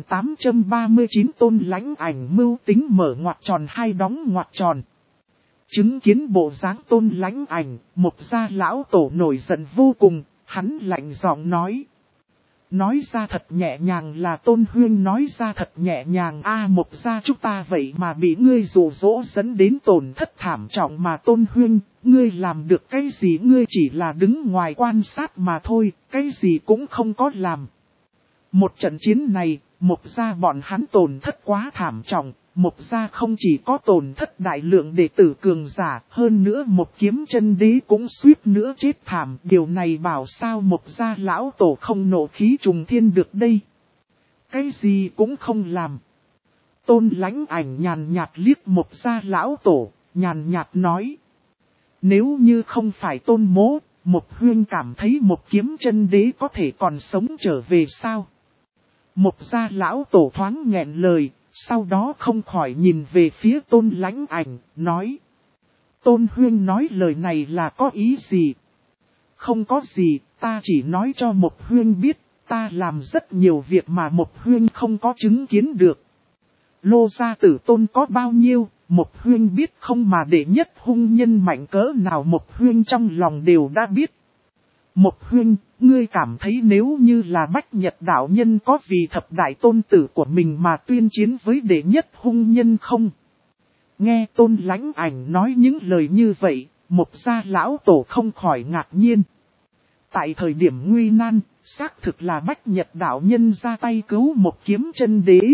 3839 Tôn Lãnh Ảnh mưu tính mở ngoặc tròn hay đóng ngoặc tròn. Chứng kiến bộ dáng Tôn Lãnh Ảnh, Mộc gia lão tổ nổi giận vô cùng, hắn lạnh giọng nói. Nói ra thật nhẹ nhàng là Tôn Huynh nói ra thật nhẹ nhàng Mộc gia chúng ta vậy mà bị ngươi dụ dỗ dẫn đến tổn thất thảm trọng mà Tôn Huynh, ngươi làm được cái gì, ngươi chỉ là đứng ngoài quan sát mà thôi, cái gì cũng không có làm. Một trận chiến này, Mộc gia bọn hắn tổn thất quá thảm trọng, Mộc gia không chỉ có tổn thất đại lượng đệ tử cường giả, hơn nữa Mộc Kiếm Chân Đế cũng suýt nữa chết thảm. Điều này bảo sao Mộc gia lão tổ không nộ khí trùng thiên được đây. Cái gì cũng không làm. Tôn Lãnh Ảnh nhàn nhạt liếc Mộc gia lão tổ, nhàn nhạt nói. Nếu như không phải Tôn Mỗ, Mộc Huynh cảm thấy Mộc Kiếm Chân Đế có thể còn sống trở về sao? Mộc gia lão tổ thoáng nghẹn lời. Sau đó không khỏi nhìn về phía Tôn Lãnh Ảnh, nói. Tôn Huynh nói lời này là có ý gì? Không có gì, ta chỉ nói cho Mộc Huynh biết, ta làm rất nhiều việc mà Mộc Huynh không có chứng kiến được. Lô gia tử tôn có bao nhiêu, Mộc Huynh biết không mà đệ nhất hung nhân mạnh cỡ nào Mộc Huynh trong lòng đều đã biết. Mộc Huynh, ngươi cảm thấy nếu như là Bách Nhật đạo nhân có vì thập đại tôn tử của mình mà tuyên chiến với đệ nhất hung nhân không? Nghe Tôn Lãnh Ảnh nói những lời như vậy, Mộc gia lão tổ không khỏi ngạc nhiên. Tại thời điểm nguy nan, xác thực là Bách Nhật đạo nhân ra tay cứu Mộc Kiếm Chân Đế.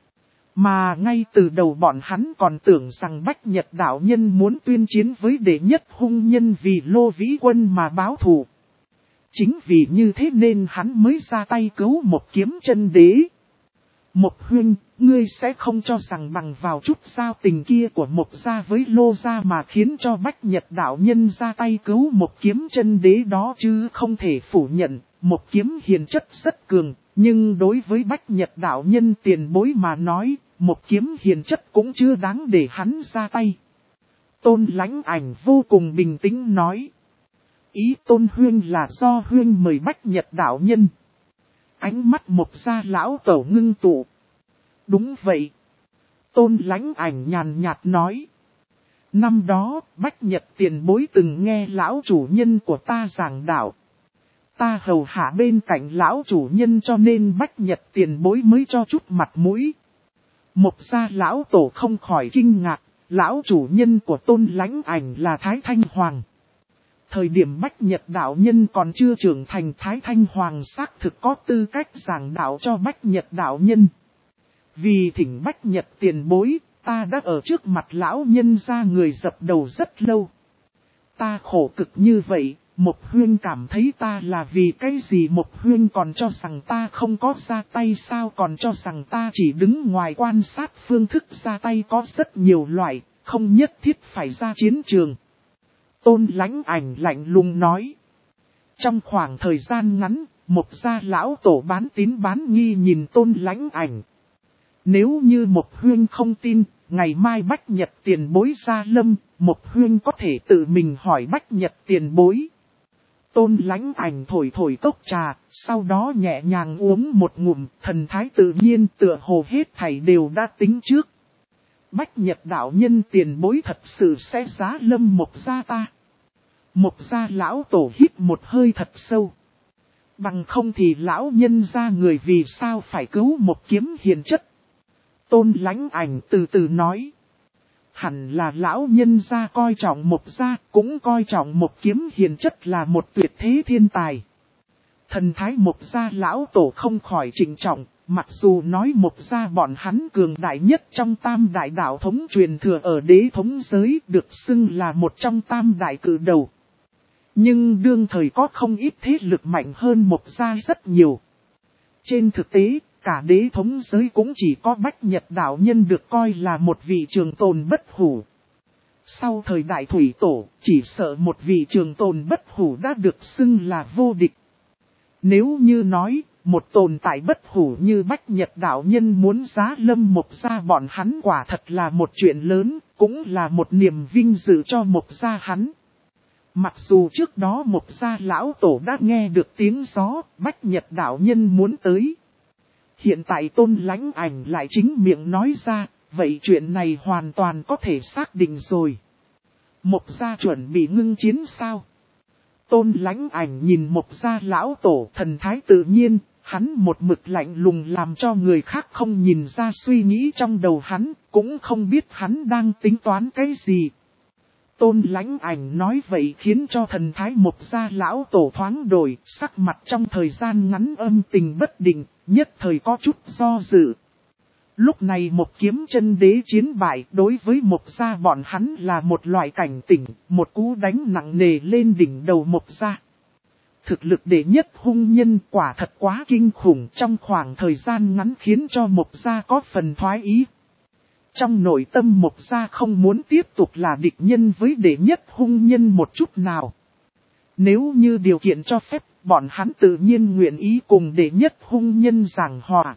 Mà ngay từ đầu bọn hắn còn tưởng rằng Bách Nhật đạo nhân muốn tuyên chiến với đệ nhất hung nhân vì Lô Vĩ Quân mà báo thù. Chính vì như thế nên hắn mới ra tay cứu Mộc Kiếm Chân Đế. Mộc Huynh, ngươi sẽ không cho rằng bằng vào chút giao tình kia của Mộc gia với Lô gia mà khiến cho Bách Nhật đạo nhân ra tay cứu Mộc Kiếm Chân Đế đó chứ không thể phủ nhận, Mộc Kiếm hiền chất rất cường, nhưng đối với Bách Nhật đạo nhân tiền bối mà nói, Mộc Kiếm hiền chất cũng chưa đáng để hắn ra tay. Tôn Lãnh Ảnh vô cùng bình tĩnh nói. Ý Tôn Huynh là do Huynh mời Bách Nhật đạo nhân. Ánh mắt Mộc gia lão tổ ngưng tụ. Đúng vậy. Tôn Lãnh Ảnh nhàn nhạt nói. Năm đó, Bách Nhật tiền bối từng nghe lão chủ nhân của ta giảng đạo. Ta hầu hạ bên cạnh lão chủ nhân cho nên Bách Nhật tiền bối mới cho chút mặt mũi. Mộc gia lão tổ không khỏi kinh ngạc, lão chủ nhân của Tôn Lãnh Ảnh là Thái Thanh Hoàng. Thời điểm Bách Nhật đạo nhân còn chưa trưởng thành, Thái Thanh Hoàng xác thực có tư cách giảng đạo cho Bách Nhật đạo nhân. Vì thỉnh Bách Nhật tiền bối, ta đã ở trước mặt lão nhân ra người dập đầu rất lâu. Ta khổ cực như vậy, Mộc Huynh cảm thấy ta là vì cái gì? Mộc Huynh còn cho rằng ta không có ra tay sao? Còn cho rằng ta chỉ đứng ngoài quan sát? Phương thức ra tay có rất nhiều loại, không nhất thiết phải ra chiến trường. Tôn Lãnh Ảnh lạnh lùng nói. Trong khoảng thời gian ngắn, Mộc gia lão tổ bán tín bán nghi nhìn Tôn Lãnh Ảnh. Nếu như Mộc Huynh không tin, ngày mai Bách Nhật tiền bối ra lâm, Mộc Huynh có thể tự mình hỏi Bách Nhật tiền bối. Tôn Lãnh Ảnh thổi thổi cốc trà, sau đó nhẹ nhàng uống một ngụm, thần thái tự nhiên tựa hồ hết thảy đều đã tính trước. Bách Nhật đạo nhân tiền bối thật sự sẽ giá lâm Mộc gia ta. Mộc gia lão tổ hít một hơi thật sâu. Bằng không thì lão nhân gia người vì sao phải cứu Mộc Kiếm hiền chất. Tôn Lãnh Ảnh từ từ nói. hẳn là lão nhân gia coi trọng Mộc gia, cũng coi trọng Mộc Kiếm hiền chất là một tuyệt thế thiên tài. Thần thái Mộc gia lão tổ không khỏi trịnh trọng, mặc dù nói Mộc gia bọn hắn cường đại nhất trong tam đại đạo thống truyền thừa ở đế thống giới được xưng là một trong tam đại cử đầu. Nhưng đương thời có không ít thế lực mạnh hơn Mộc gia rất nhiều. Trên thực tế, cả đế thống giới cũng chỉ có Bách Nhật đạo nhân được coi là một vị trường tồn bất hủ. Sau thời đại thủy tổ, chỉ sợ một vị trường tồn bất hủ đã được xưng là vô địch. Nếu như nói, một tồn tại bất hủ như Bách Nhật đạo nhân muốn giá lâm Mộc gia bọn hắn quả thật là một chuyện lớn, cũng là một niềm vinh dự cho Mộc gia hắn. Mặc dù trước đó Mộc gia lão tổ đã nghe được tiếng gió, Bách Nhật đạo nhân muốn tới. Hiện tại Tôn Lãnh Ảnh lại chính miệng nói ra, vậy chuyện này hoàn toàn có thể xác định rồi. Mộc gia chuẩn bị ngưng chiến sao? Tôn Lãnh Ảnh nhìn Mộc gia lão tổ thần thái tự nhiên, hắn một mực lạnh lùng làm cho người khác không nhìn ra suy nghĩ trong đầu hắn, cũng không biết hắn đang tính toán cái gì. Tôn Lãnh Ảnh nói vậy khiến cho thần thái Mộc gia lão tổ thoáng đổi, sắc mặt trong thời gian ngắn âm tình bất định, nhất thời có chút do dự. Lúc này Mộc Kiếm chân đế chiến bại đối với Mộc gia bọn hắn là một loại cảnh tỉnh, một cú đánh nặng nề lên đỉnh đầu Mộc gia. Thực lực đệ nhất hung nhân quả thật quá kinh khủng, trong khoảng thời gian ngắn khiến cho Mộc gia có phần thoái ý. Trong nội tâm Mộc gia không muốn tiếp tục là địch nhân với đệ nhất hung nhân một chút nào. Nếu như điều kiện cho phép, bọn hắn tự nhiên nguyện ý cùng đệ nhất hung nhân giảng hòa.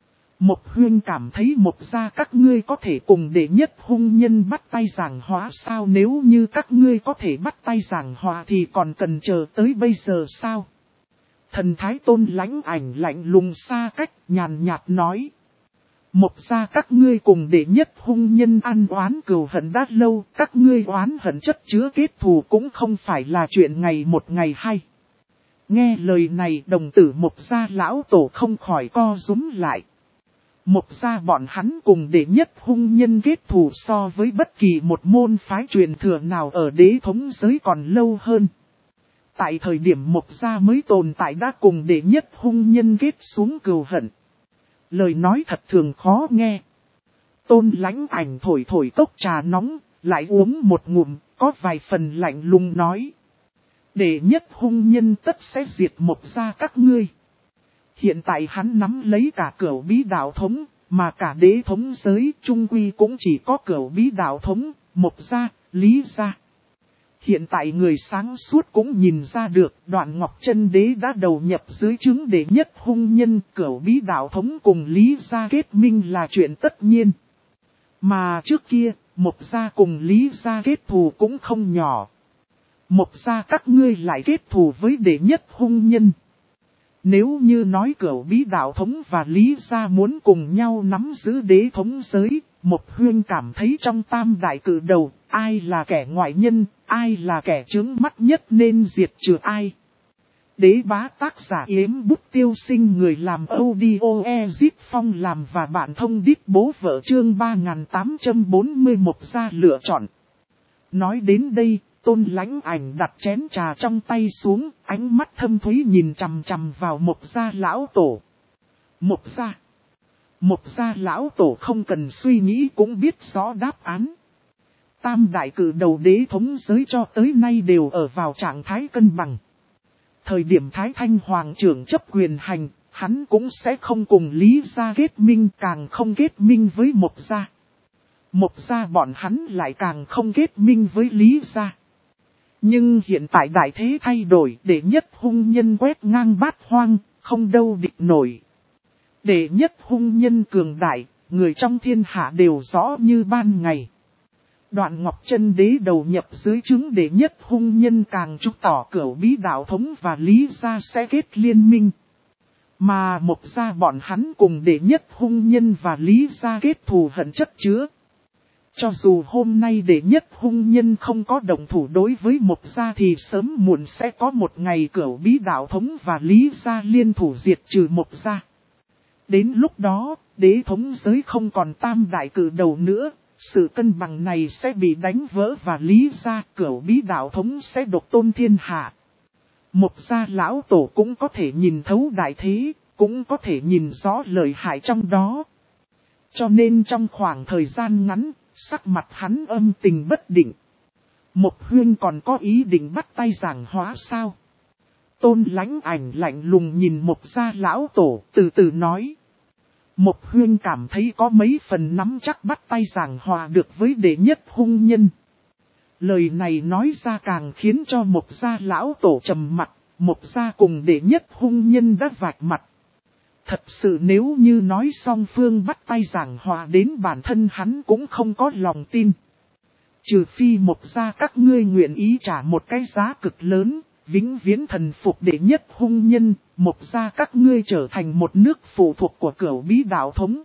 Mộc Huyên cảm thấy Mộc gia các ngươi có thể cùng đệ nhất hung nhân bắt tay giảng hòa sao? Nếu như các ngươi có thể bắt tay giảng hòa thì còn cần chờ tới bây giờ sao? Thần thái Tôn Lãnh Ảnh lạnh lùng xa cách, nhàn nhạt nói. Mộc gia các ngươi cùng đệ nhất hung nhân ăn oán cừu hận đã lâu, các ngươi oán hận chất chứa kết thù cũng không phải là chuyện ngày một ngày hai. Nghe lời này đồng tử Mộc gia lão tổ không khỏi co rúm lại. Mộc gia bọn hắn cùng đệ nhất hung nhân kết thù so với bất kỳ một môn phái truyền thừa nào ở đế thống giới còn lâu hơn. Tại thời điểm Mộc gia mới tồn tại đã cùng đệ nhất hung nhân kết xuống cừu hận. Lời nói thật thường khó nghe. Tôn Lãnh Ảnh thổi thổi cốc trà nóng, lại uống một ngụm, có vài phần lạnh lùng nói. Đệ nhất hung nhân tất sẽ diệt Mộc gia các ngươi. Hiện tại hắn nắm lấy cả cửu bí đạo thống, mà cả đế thống giới trung quy cũng chỉ có cửu bí đạo thống, Mộc gia, Lý gia. Hiện tại người sáng suốt cũng nhìn ra được Đoạn Ngọc Chân đế đã đầu nhập dưới trướng đệ nhất hung nhân, cửu bí đạo thống cùng Lý gia kết minh là chuyện tất nhiên. Mà trước kia, Mộc gia cùng Lý gia kết thù cũng không nhỏ. Mộc gia các ngươi lại kết thù với đệ nhất hung nhân. Nếu như nói cửu bí đạo thống và Lý gia muốn cùng nhau nắm giữ đế thống giới, Mộc Huyên cảm thấy trong tam đại cử đầu, ai là kẻ ngoại nhân, ai là kẻ chướng mắt nhất nên diệt trừ ai. Đế bá tác giả Yếm Bút Tiêu Sinh, người làm audio Ezip Phong làm và bạn thông đít bố vợ chương 3841 ra lựa chọn. Nói đến đây, Tôn Lãnh Ảnh đặt chén trà trong tay xuống, ánh mắt thâm thúy nhìn chằm chằm vào Mộc gia lão tổ. Mộc gia lão tổ không cần suy nghĩ cũng biết rõ đáp án. Tam đại cử đầu đế thống giới cho tới nay đều ở vào trạng thái cân bằng. Thời điểm Thái Thanh Hoàng trưởng chấp quyền hành, hắn cũng sẽ không cùng Lý gia kết minh, càng không kết minh với Mộc gia. Mộc gia bọn hắn lại càng không kết minh với Lý gia. Nhưng hiện tại đại thế thay đổi, đệ nhất hung nhân quét ngang bát hoang, không đâu địch nổi. Đệ nhất hung nhân cường đại, người trong thiên hạ đều rõ như ban ngày. Đoạn Ngọc Chân đế đầu nhập dưới trướng đệ nhất hung nhân càng chứng tỏ cửu bí đạo thống và Lý gia sẽ kết liên minh. Mà Mộc gia bọn hắn cùng đệ nhất hung nhân và Lý gia kết thù hận chất chứa. Cho dù hôm nay đệ nhất hung nhân không có động thủ đối với Mộc gia thì sớm muộn sẽ có một ngày cửu bí đạo thống và Lý gia liên thủ diệt trừ Mộc gia. Đến lúc đó, đế thống giới không còn tam đại cử đầu nữa, Sự cân bằng này sẽ bị đánh vỡ và Lý gia Cửu Bí đạo thống sẽ độc tôn thiên hạ. Mộc gia lão tổ cũng có thể nhìn thấu đại thế, cũng có thể nhìn rõ lợi hại trong đó. Cho nên trong khoảng thời gian ngắn, sắc mặt hắn âm tình bất định. Mộc Huyên còn có ý định bắt tay Giảng Hóa sao? Tôn Lãnh Ảnh lạnh lùng nhìn Mộc gia lão tổ, từ từ nói. Mộc Huyên cảm thấy có mấy phần nắm chắc bắt tay Giảng Hòa được với đệ nhất hung nhân. Lời này nói ra càng khiến cho Mộc gia lão tổ trầm mặt, Mộc gia cùng đệ nhất hung nhân đã vạch mặt. Thật sự nếu như nói song phương bắt tay Giảng Hòa đến bản thân hắn cũng không có lòng tin. Trừ phi Mộc gia các ngươi nguyện ý trả một cái giá cực lớn, vĩnh viễn thần phục đệ nhất hung nhân, Mộc gia các ngươi trở thành một nước phụ thuộc của Cửu Bí đạo thống.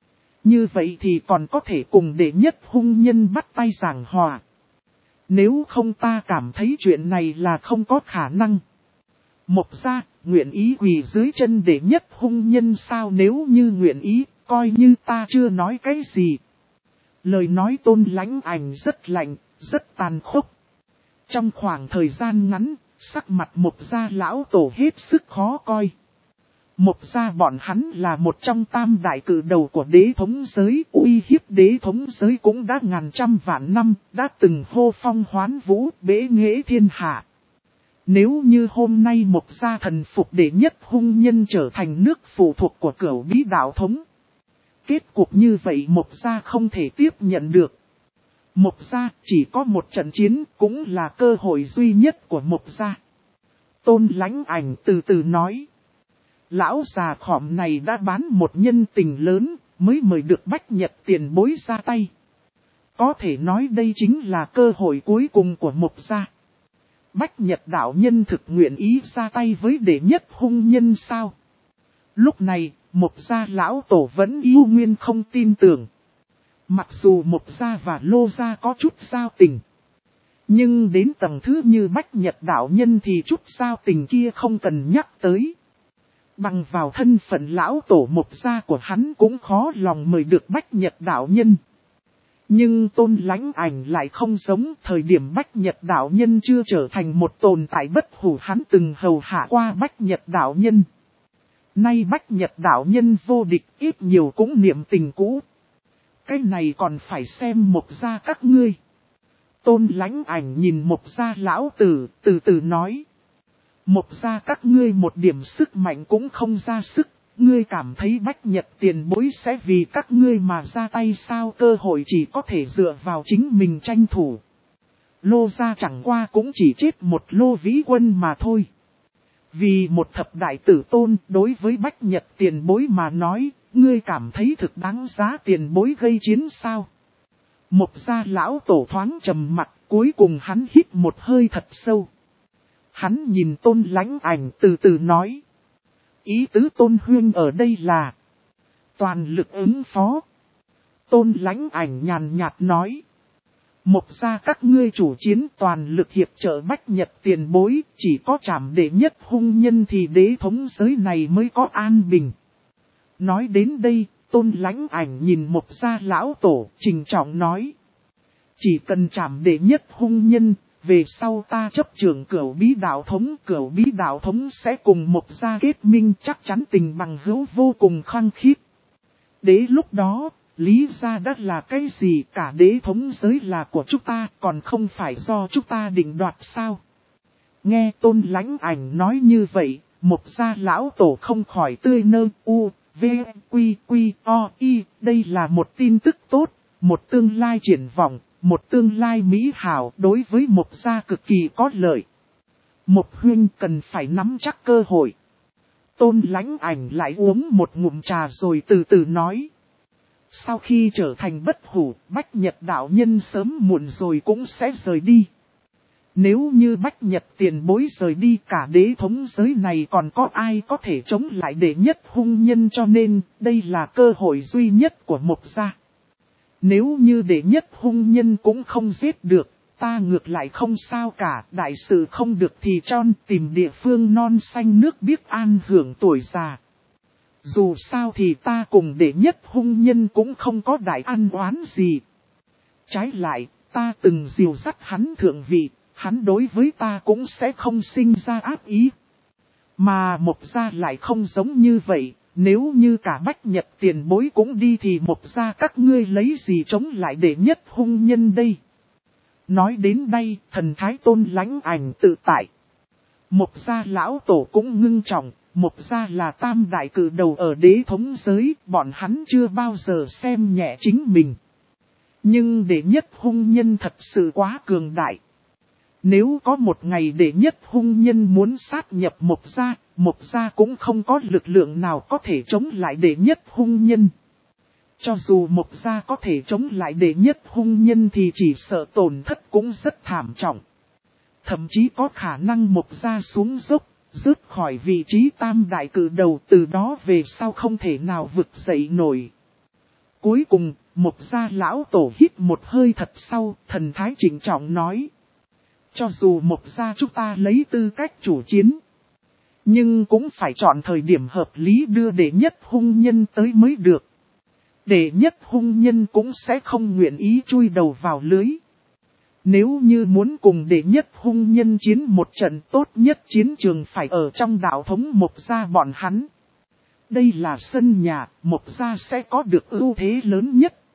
Như vậy thì còn có thể cùng đệ nhất hung nhân bắt tay Giảng Hòa. Nếu không ta cảm thấy chuyện này là không có khả năng. Mộc gia, nguyện ý quỳ dưới chân đệ nhất hung nhân sao? Nếu như nguyện ý, coi như ta chưa nói cái gì. Lời nói Tôn Lãnh Ảnh rất lạnh, rất tàn khốc. Trong khoảng thời gian ngắn, sắc mặt Mộc gia lão tổ hết sức khó coi. Mộc gia bọn hắn là một trong tam đại cử đầu của đế thống giới, uy hiếp đế thống giới cũng đã ngàn trăm vạn năm, đã từng hô phong hoán vũ, bế nghệ thiên hạ. Nếu như hôm nay Mộc gia thần phục đệ nhất hung nhân trở thành nước phụ thuộc của Cửu Bí đạo thống. Kết cục như vậy Mộc gia không thể tiếp nhận được. Mộc gia chỉ có một trận chiến cũng là cơ hội duy nhất của Mộc gia. Tôn Lãnh Ảnh từ từ nói. Lão già khỏm này đã bán một nhân tình lớn mới mời được Bách Nhật tiền bối ra tay. Có thể nói đây chính là cơ hội cuối cùng của Mộc gia. Bách Nhật đạo nhân thực nguyện ý ra tay với đệ nhất hung nhân sao? Lúc này, Mộc gia lão tổ vẫn yêu nguyên không tin tưởng. Mặc dù Mộc gia và Lô gia có chút giao tình. Nhưng đến tầng thứ như Bách Nhật đạo nhân thì chút giao tình kia không cần nhắc tới. Bằng vào thân phận lão tổ Mộc gia của hắn cũng khó lòng mời được Bách Nhật đạo nhân. Nhưng Tôn Lãnh Ảnh lại không giống thời điểm Bách Nhật đạo nhân chưa trở thành một tồn tại bất hủ, hắn từng hầu hạ qua Bách Nhật đạo nhân. Nay Bách Nhật đạo nhân vô địch ít nhiều cũng niệm tình cũ. Cái này còn phải xem Mộc gia các ngươi. Tôn Lãnh Ảnh nhìn Mộc gia lão tử, từ từ nói. Mộc gia các ngươi một điểm sức mạnh cũng không ra sức. Ngươi cảm thấy Bách Nhật tiền bối sẽ vì các ngươi mà ra tay sao? Cơ hội chỉ có thể dựa vào chính mình tranh thủ. Lô gia chẳng qua cũng chỉ chết một Lô Vĩ Quân mà thôi. Vì một thập đại tử tôn đối với Bách Nhật tiền bối mà nói, ngươi cảm thấy thực đáng giá tiền bối gây chiến sao? Mộc gia lão tổ thoáng trầm mặt, cuối cùng hắn hít một hơi thật sâu. Hắn nhìn Tôn Lãnh Ảnh từ từ nói. Ý tứ Tôn huynh ở đây là toàn lực ứng phó. Tôn Lãnh Ảnh nhàn nhạt nói. Mộc gia các ngươi chủ chiến toàn lực hiệp trợ Bách Nhật tiền bối, chỉ có trảm đệ nhất hung nhân thì đế thống giới này mới có an bình. Nói đến đây, Tôn Lãnh Ảnh nhìn Mộc gia lão tổ, trình trọng nói. Chỉ cần trảm đệ nhất hung nhân, về sau ta chấp trưởng Cửu Bí đạo thống sẽ cùng Mộc gia kết minh, chắc chắn tình bằng hữu vô cùng khăng khít. Đế lúc đó, Lý gia đã là cái gì? Cả đế thống giới là của chúng ta, còn không phải do chúng ta định đoạt sao? Nghe Tôn Lãnh Ảnh nói như vậy, Mộc gia lão tổ không khỏi tươi nơ u, v, quy, quy, o, y. Đây là một tin tức tốt, một tương lai triển vọng, một tương lai mỹ hảo đối với Mộc gia cực kỳ có lợi. Mộc huynh cần phải nắm chắc cơ hội. Tôn Lãnh Ảnh lại uống một ngụm trà rồi từ từ nói. Sau khi trở thành bất hủ, Bách Nhật đạo nhân sớm muộn rồi cũng sẽ rời đi. Nếu như Bách Nhật tiền bối rời đi, cả đế thống giới này còn có ai có thể chống lại đệ nhất hung nhân, cho nên đây là cơ hội duy nhất của Mộc gia. Nếu như đệ nhất hung nhân cũng không giết được, ta ngược lại không sao cả, đại sự không được thì tròn, tìm địa phương non xanh nước biếc an hưởng tuổi già. Dù sao thì ta cùng đệ nhất hung nhân cũng không có đại ăn oán gì. Trái lại, ta từng dìu dắt hắn thượng vị, hắn đối với ta cũng sẽ không sinh ra ác ý. Mà Mộc gia lại không giống như vậy, nếu như cả Bách Nhật tiền bối cũng đi thì Mộc gia các ngươi lấy gì chống lại đệ nhất hung nhân đây. Nói đến đây, thần thái Tôn lãnh ảnh tự tại. Mộc gia lão tổ cũng ngưng trọng, Mộc gia là tam đại cử đầu ở đế thống giới, bọn hắn chưa bao giờ xem nhẹ chính mình. Nhưng đệ nhất hung nhân thật sự quá cường đại. Nếu có một ngày đệ nhất hung nhân muốn sát nhập Mộc gia cũng không có lực lượng nào có thể chống lại đệ nhất hung nhân. Cho dù Mộc gia có thể chống lại đệ nhất hung nhân thì chỉ sợ tổn thất cũng rất thảm trọng. Thậm chí có khả năng Mộc gia xuống dốc, rớt khỏi vị trí tam đại cử đầu, từ đó về sau không thể nào vực dậy nổi. Cuối cùng, Mộc gia lão tổ hít một hơi thật sâu, thần thái trịnh trọng nói. Cho dù Mộc gia chúng ta lấy tư cách chủ chiến, nhưng cũng phải chọn thời điểm hợp lý đưa đệ nhất hung nhân tới mới được. Đệ nhất hung nhân cũng sẽ không nguyện ý chui đầu vào lưới. Nếu như muốn cùng đệ nhất hung nhân chiến một trận, tốt nhất chiến trường phải ở trong đạo thống Mộc gia bọn hắn. Đây là sân nhà, Mộc gia sẽ có được ưu thế lớn nhất.